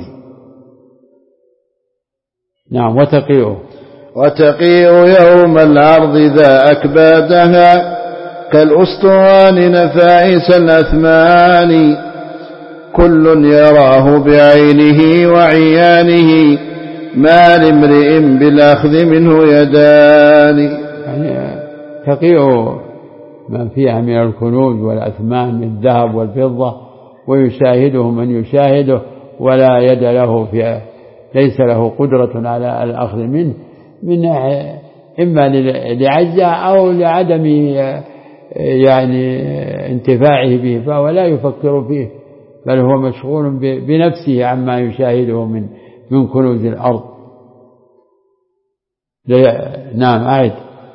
نعم. وتقيء يوم العرض ذا أكبادها كالأسطوان نفائس الأثمان. كل يراه بعينه وعيانه ما لامرئ بالأخذ منه يدان. يعني تقيء ما فيها من الكنوز والأثمان من الذهب والفضة، ويشاهده من يشاهده ولا يد له فيها، ليس له قدرة على الأخذ منه من إما لعجزه أو لعدم يعني انتفاعه به، فهو لا يفكر فيه، بل هو مشغول بنفسه عما يشاهده من كنوز الأرض. نعم. أعد.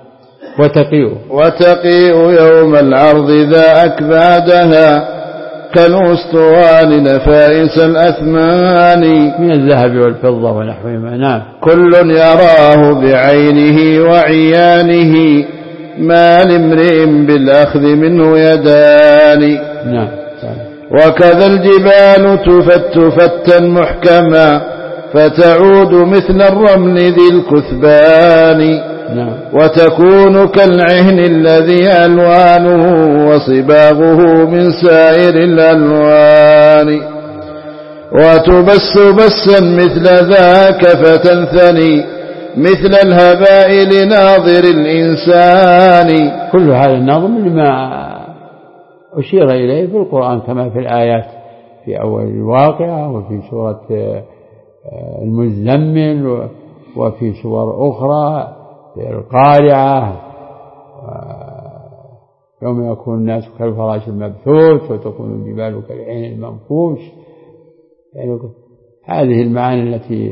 وتقيء يوم العرض ذا أكبادها كالأسطوان نفائس الأثمان. من الذهب والفضة ونحوهما. نعم. كل يراه بعينه وعيانه ما لامرئ بالأخذ منه يدان. نعم. وكذا الجبال تفت فتا محكما فتعود مثل الرمل ذي الكثبان وتكون كالعهن الذي ألوانه وصباغه من سائر الألوان وتبس بسا مثل ذاك فتنثني مثل الهباء لناظر الإنسان. كل هذا النظم لما أشير إليه في القرآن كما في الآيات في أول الواقعة وفي سورة المزمل وفي سور أخرى في القارعة يوم يكون الناس كالفراش المبثوث وتكون الجبال كالعين المنفوش. يعني هذه المعاني التي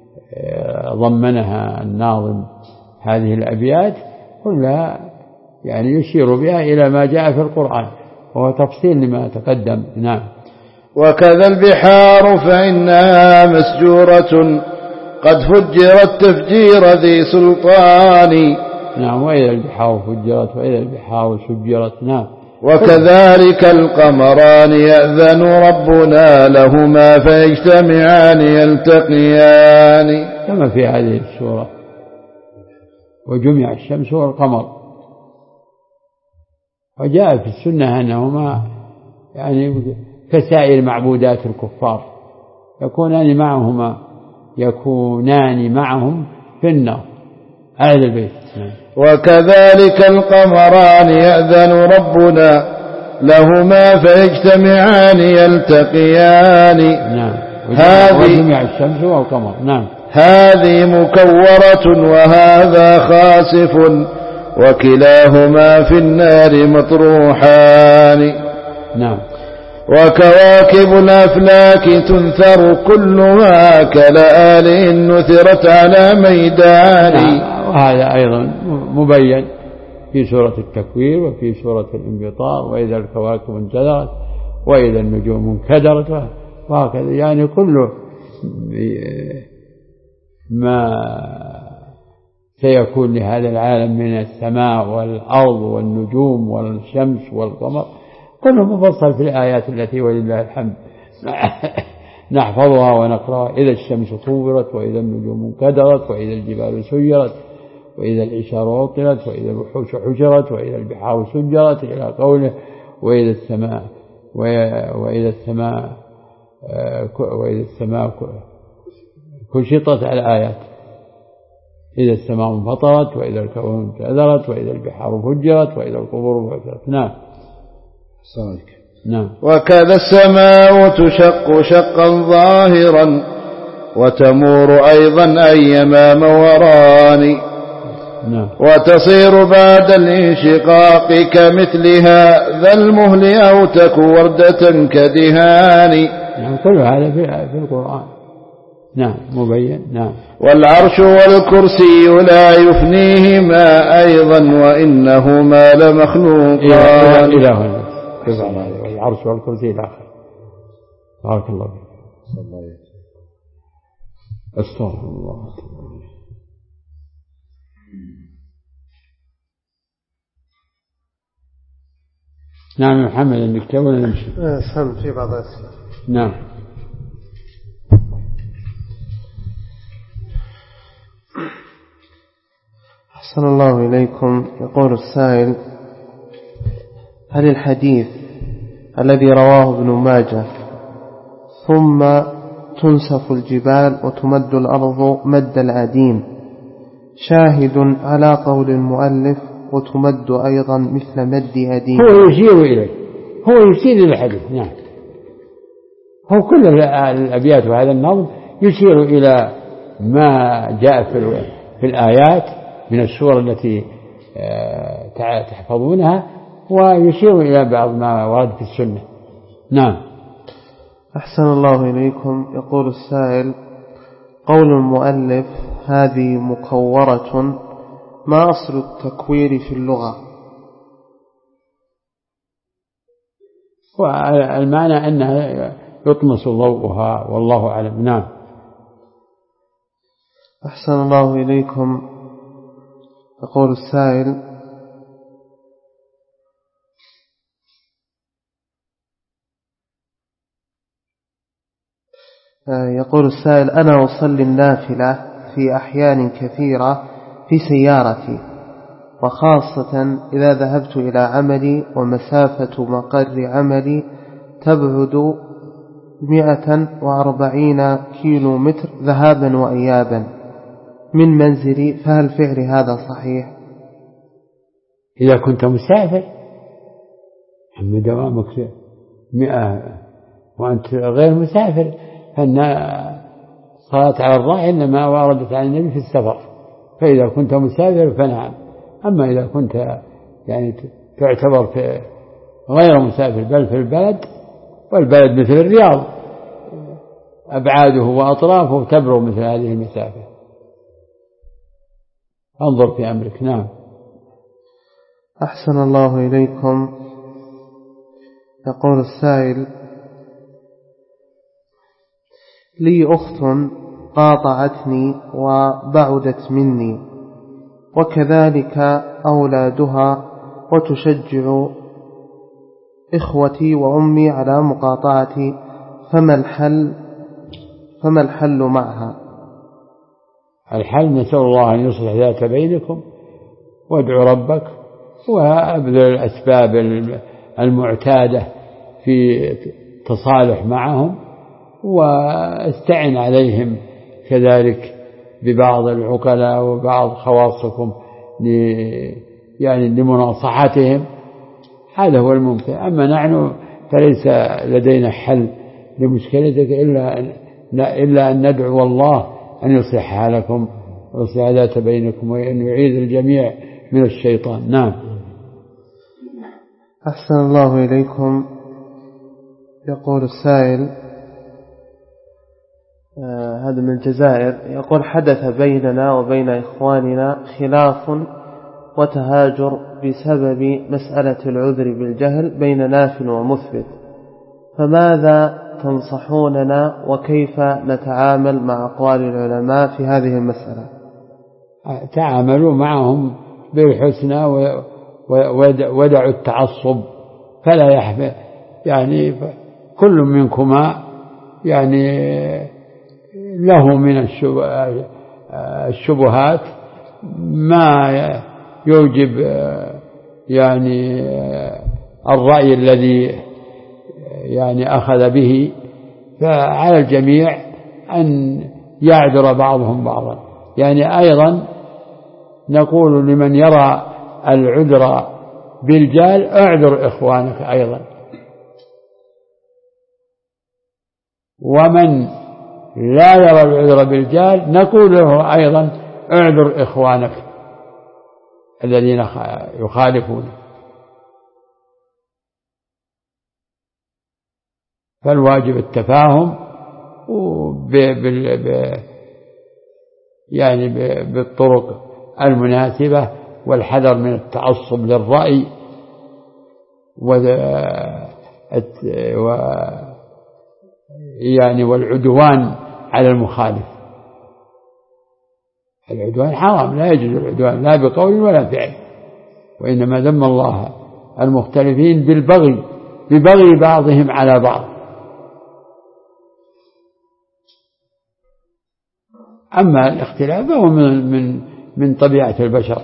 ضمنها الناظم هذه الأبيات كلها يعني يشير بها إلى ما جاء في القرآن وهو تفصيل لما تقدم. نعم. وكذا البحار فإنها مسجورة قد فجرت تفجير ذي سلطان. نعم. وإذا البحار فجرت وإذا البحار سجرت. نعم. وكذلك القمران يأذن ربنا لهما فيجتمعان يلتقيان كما في هذه السورة وجمع الشمس والقمر. وجاء في السنة أنهما يعني كسائر معبودات الكفار يكونان معهم في النار. هذا البيت. وكذلك القمران يأذن ربنا لهما فيجتمعان يلتقيان. نعم. وجمع الشمس والقمر. نعم. هذه مكورة وهذا خاسف وكلاهما في النار مطروحان. نعم. وكواكب الأفلاك تنثر كلها كلآل نثرت على ميدان. نعم. وهذا أيضا مبين في سورة التكوير وفي سورة الانفطار وإذا الكواكب انتثرت وإذا النجوم انكدرت وهكذا. يعني كل ما سيكون لهذا العالم من السماء والأرض والنجوم والشمس والقمر كله مفصل في الآيات التي ولله الحمد نحفظها ونقرأها. إذا الشمس كورت وإذا النجوم انكدرت وإذا الجبال سيرت وإذا العشار عطلت وإذا الوحوش حشرت وإذا البحار سجرت إلى قوله وإذا السماء كشطت. على آيات إذا السماء انفطرت وإذا الكون انتثرت وإذا البحار فجرت وإذا القبور بعثرت. نعم. نعم. وكذا السماء تشق شقا ظاهرا وتمور أيضا أيما موران. نعم. وتصير بعد الانشقاق كمثلها ذا المهل أو تك وردة كدهان. نعم. كل هذا في القرآن. نعم. مبين. نعم. والعرش والكرسي لا يفنيهما أيضا وإنهما لمخلوقان. إلى هنا والعرش والكرسي إلى آخره. بارك الله فيك. استغفر الله. نعم. محمد عندك ولا نمشي؟ سم في بعض الأسئلة. نعم. أحسن الله إليكم. يقول السائل: هل الحديث الذي رواه ابن ماجه ثم تنسف الجبال وتمد الأرض مد العديم شاهد على قول المؤلف وتمد أيضا مثل مد أديم؟ هو يشير إليه، هو يشير إلى الحديث. نعم. هو كل الأبيات وهذا النظم يشير إلى ما جاء في الآيات من السور التي تحفظونها ويشير إلى بعض ما ورد في السنة. نعم. أحسن الله إليكم. يقول السائل: قول المؤلف هذه مكورة، ما أصل التكوير في اللغة؟ والمعنى أنها يطمس ضوءها والله أعلم. نعم. أحسن الله إليكم. يقول السائل: يقول السائل: أنا أصلي النافلة في أحيان كثيرة في سيارتي، وخاصة إذا ذهبت إلى عملي، ومسافة مقر عملي تبعد 140 كيلو متر ذهابا وإيابا من منزلي، فهل فعلي هذا صحيح؟ إذا كنت مسافر أما دوامك 100 وأنت غير مسافر، فإن صلاة على الراحل إنما وردت عن النبي في السفر، فإذا كنت مسافر فنعم. أما إذا كنت يعني تعتبر في غير مسافر بل في البلد، والبلد مثل الرياض أبعاده وأطرافه تبلغ مثل هذه المسافة، انظر في أمرك. نعم. أحسن الله إليكم. يقول السائل: لي أخت قاطعتني وبعدت مني، وكذلك أولادها، وتشجع إخوتي وأمي على مقاطعتي، فما الحل معها؟ الحل نسأل الله أن يصلح ذات بينكم، وادعو ربك، وأبذل الأسباب المعتادة في تصالح معهم، واستعن عليهم كذلك ببعض العقلاء وبعض خواصكم يعني لمناصحتهم. هذا هو الممكن. أما نحن فليس لدينا حل لمشكلتك إلا أن ندعو الله أن يصلح حالكم ويصلح ذات بينكم، وأن يعيذ الجميع من الشيطان. نعم. أحسن الله إليكم. يقول السائل هذا من الجزائر، يقول: حدث بيننا وبين إخواننا خلاف وتهاجر بسبب مسألة العذر بالجهل بين ناف ومثبت، فماذا تنصحوننا وكيف نتعامل مع أقوال العلماء في هذه المسألة؟ تعاملوا معهم بالحسنى ودعوا التعصب، فلا يحمل يعني كل منكما يعني له من الشبهات ما يوجب يعني الرأي الذي يعني أخذ به، فعلى الجميع أن يعذر بعضهم بعضا. يعني أيضا نقول لمن يرى العذر بالجهل: اعذر إخوانك أيضا. ومن لا يرى العذر بالجهل نقول له أيضا: اعذر إخوانك الذين يخالفون. فالواجب التفاهم يعني بالطرق المناسبة، والحذر من التعصب للرأي يعني والعدوان على المخالف. العدوان حرام، لا يجوز العدوان لا بقول ولا فعل، وإنما ذم الله المختلفين ببغي بعضهم على بعض. أما الاختلاف فهو من طبيعة البشر،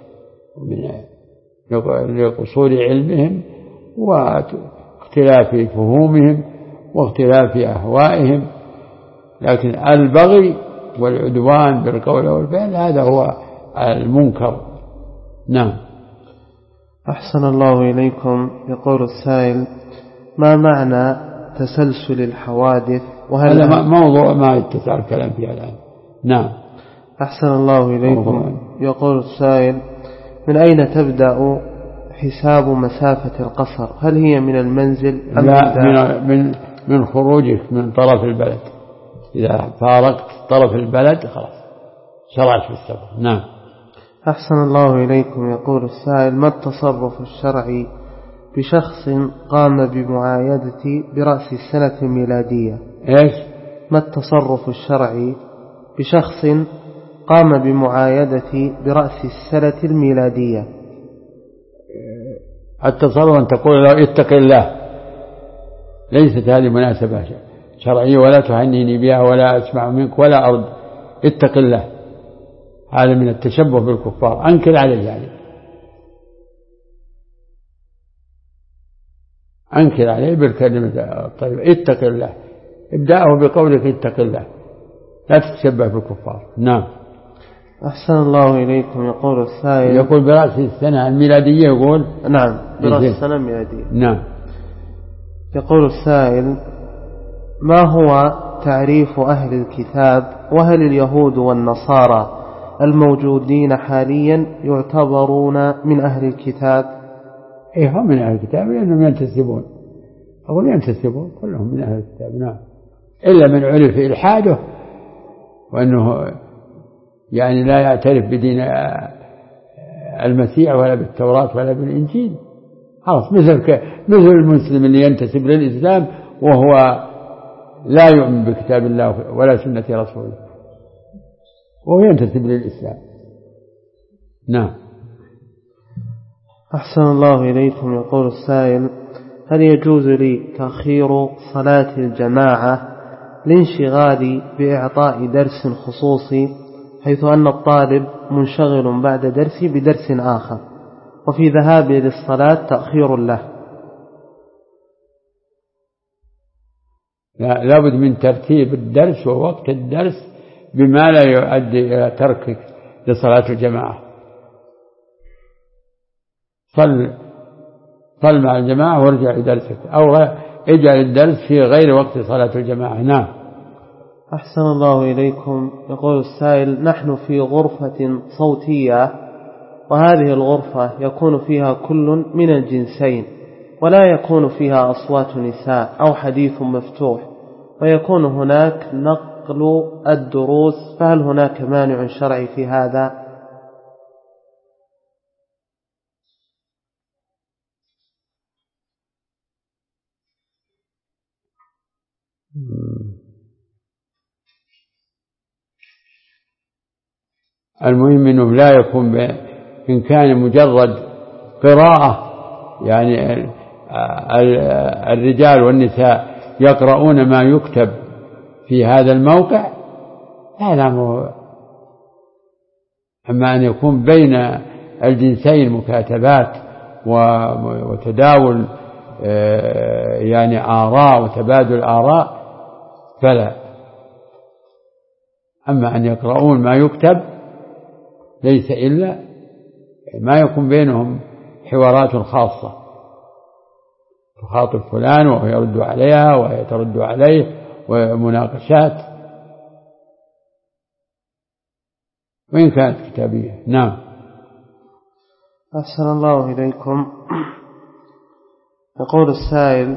لقصور علمهم واختلاف فهومهم واختلاف أهوائهم، لكن البغي والعدوان بالقول والفعل هذا هو المنكر. نعم. أحسن الله إليكم. يقول السائل: ما معنى تسلسل الحوادث؟ هذا موضوع ما يتسع الكلام فيه الآن. نعم. أحسن الله إليكم. يقول السائل: من أين تبدأ حساب مسافة القصر؟ هل هي من المنزل أم لا، من خروجك من طرف البلد. إذا فارقت طرف البلد خلاص شرعت في السفر. نعم. أحسن الله إليكم. يقول السائل: ما التصرف الشرعي بشخص قام بمعايدتي برأس السنة الميلادية؟ إيش؟ ما التصرف الشرعي بشخص قام بمعايدتي برأس السنة الميلادية؟ التصرف أن تقول له اتق الله، ليست هذه مناسبة شرعية ولا تهنيني بها ولا أسمع منك ولا أرد، اتق الله. هذا من التشبه بالكفار، أنكر عليه يعني، أنكر عليه بالكلمة الطيبة، اتق الله، ابدأه بقولك اتق الله، لا تتشبه بالكفار. نعم. أحسن الله إليكم. يقول السائل، يقول برأس السنة الميلادية، يقول نعم برأس السنة الميلادية. نعم. يقول السائل: ما هو تعريف أهل الكتاب؟ وهل اليهود والنصارى الموجودين حاليا يعتبرون من أهل الكتاب؟ إيه، هم من أهل الكتاب لأنهم ينتسبون، أقول ينتسبون كلهم من أهل الكتاب. نعم، إلا من عرف إلحاده وأنه يعني لا يعترف بدين المسيح ولا بالتوراة ولا بالإنجيل، خلاص مثل المسلم اللي ينتسب للإسلام وهو لا يؤمن بكتاب الله ولا سنة رسوله وهو ينتسب للإسلام. نعم. أحسن الله إليكم. يقول السائل: هل يجوز لي تأخير صلاة الجماعة لانشغالي بإعطاء درس خصوصي، حيث أن الطالب منشغل بعد درسي بدرس آخر، وفي ذهابي للصلاة تأخير له؟ لا بد من ترتيب الدرس ووقت الدرس بما لا يؤدي إلى تركك لصلاة الجماعة. صل مع الجماعة وارجع لدرسك، أو اجعل الدرس في غير وقت صلاة الجماعة. نعم. أحسن الله إليكم. يقول السائل: نحن في غرفة صوتية، وهذه الغرفة يكون فيها كل من الجنسين، ولا يكون فيها أصوات نساء أو حديث مفتوح، ويكون هناك نقل الدروس، فهل هناك مانع شرعي في هذا؟ المهم أنه لا يكون إن كان مجرد قراءة، يعني الرجال والنساء يقرؤون ما يكتب في هذا الموقع، هذا أما أن يكون بين الجنسين مكاتبات وتداول يعني آراء وتبادل آراء فلا. أما أن يقرؤون ما يكتب ليس إلا ما يكون بينهم حوارات خاصة، تخاطب فلان وهو يرد عليها وهي ترد عليه، ومناقشات، وإن كانت كتابية. نعم. أحسن الله إليكم. يقول السائل: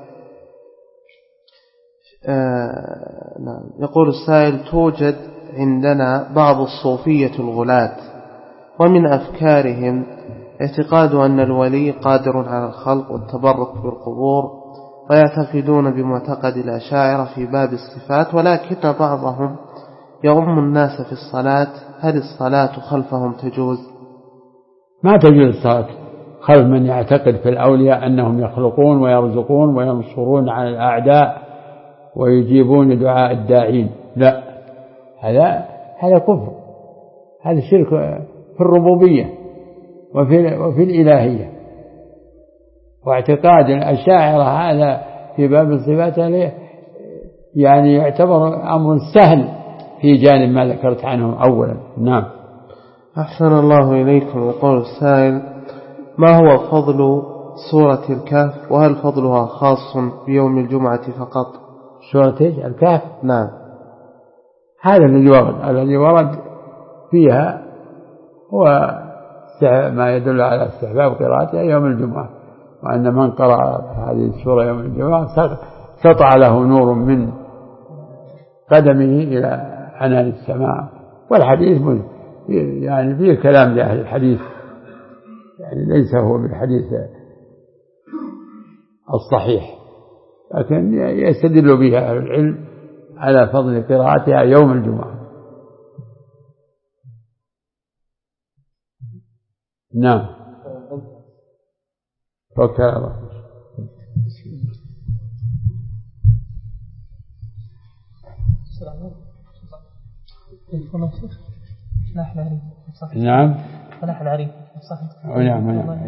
يقول السائل: توجد عندنا بعض الصوفية الغلاة، ومن أفكارهم اعتقاد أن الولي قادر على الخلق والتبرك بالقبور، ويعتقدون بمعتقد الأشاعرة في باب الصفات، ولكن بعضهم يؤم الناس في الصلاة، هل الصلاة خلفهم تجوز؟ ما تجوز الصلاة خلف من يعتقد في الأولياء أنهم يخلقون ويرزقون وينصرون على الأعداء ويجيبون دعاء الداعين، لا، هذا كفر، هذا شرك في الربوبية وفي الإلهية. واعتقاد الأشاعرة هذا في باب الصفات يعني يعتبر أمر سهل في جانب ما ذكرت عنه أولا. نعم. أحسن الله إليكم. يقول السائل: ما هو فضل سورة الكهف، وهل فضلها خاص بيوم الجمعة فقط؟ سورة الكهف؟ نعم. هذا الذي ورد فيها هو ما يدل على استحباب قراءتها يوم الجمعة، وأن من قرأ هذه السورة يوم الجمعة سطع له نور من قدمه إلى عنان السماء. والحديث يعني فيه كلام لأهل الحديث، يعني ليس هو بالحديث الصحيح، لكن يستدل بها أهل العلم على فضل قراءتها يوم الجمعة. نعم. توكل على الله. نعم. فلاح العريف صح. نعم.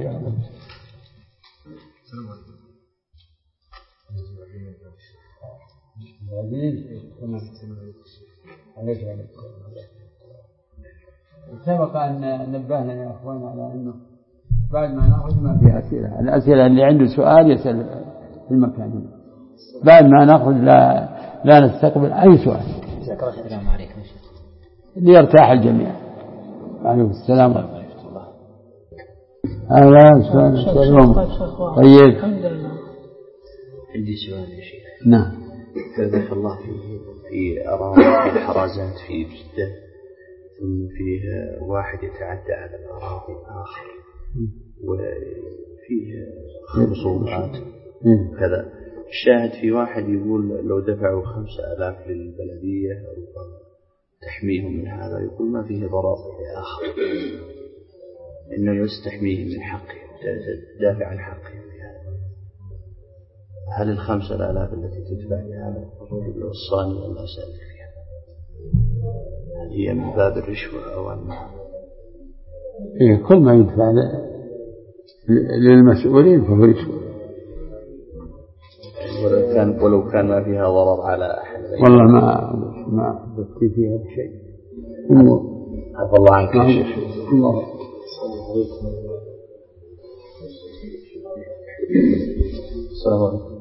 سبق أن نبهنا يا أخوان على أنه بعد ما نأخذ ما فيها أسئلة، الأسئلة اللي عنده سؤال يسأل في المكان هنا، بعد ما نأخذ لا نستقبل أي سؤال. السلام عليكم ليرتاح الجميع. عليكم السلام ورحمة الله. هذا سؤال. طيب الحمد لله. عندي سؤال يا شيخ. نعم. بارك الله في أراضي الحرازات في جدة، ثم فيه واحد يتعدى على الأراضي الآخر وفيه خصومات كذا. الشاهد في واحد يقول لو دفعوا 5,000 للبلدية أو تحميهم من هذا، يقول ما فيه ضرر لآخر، إنه يستحميه من حقه، دافع عن حقه. هل 5,000 التي تدفع لهذا الرجل الصاني ولا سالك فيها هي من باب الرشوة أو أنها؟ كل ما يدفع للمسؤولين فهو رشوة، ولو كان ما فيها ضرر على أحد. والله ما أحببت فيها بشيء. عفى الله عنك يا شيخ. الله. السلام عليكم.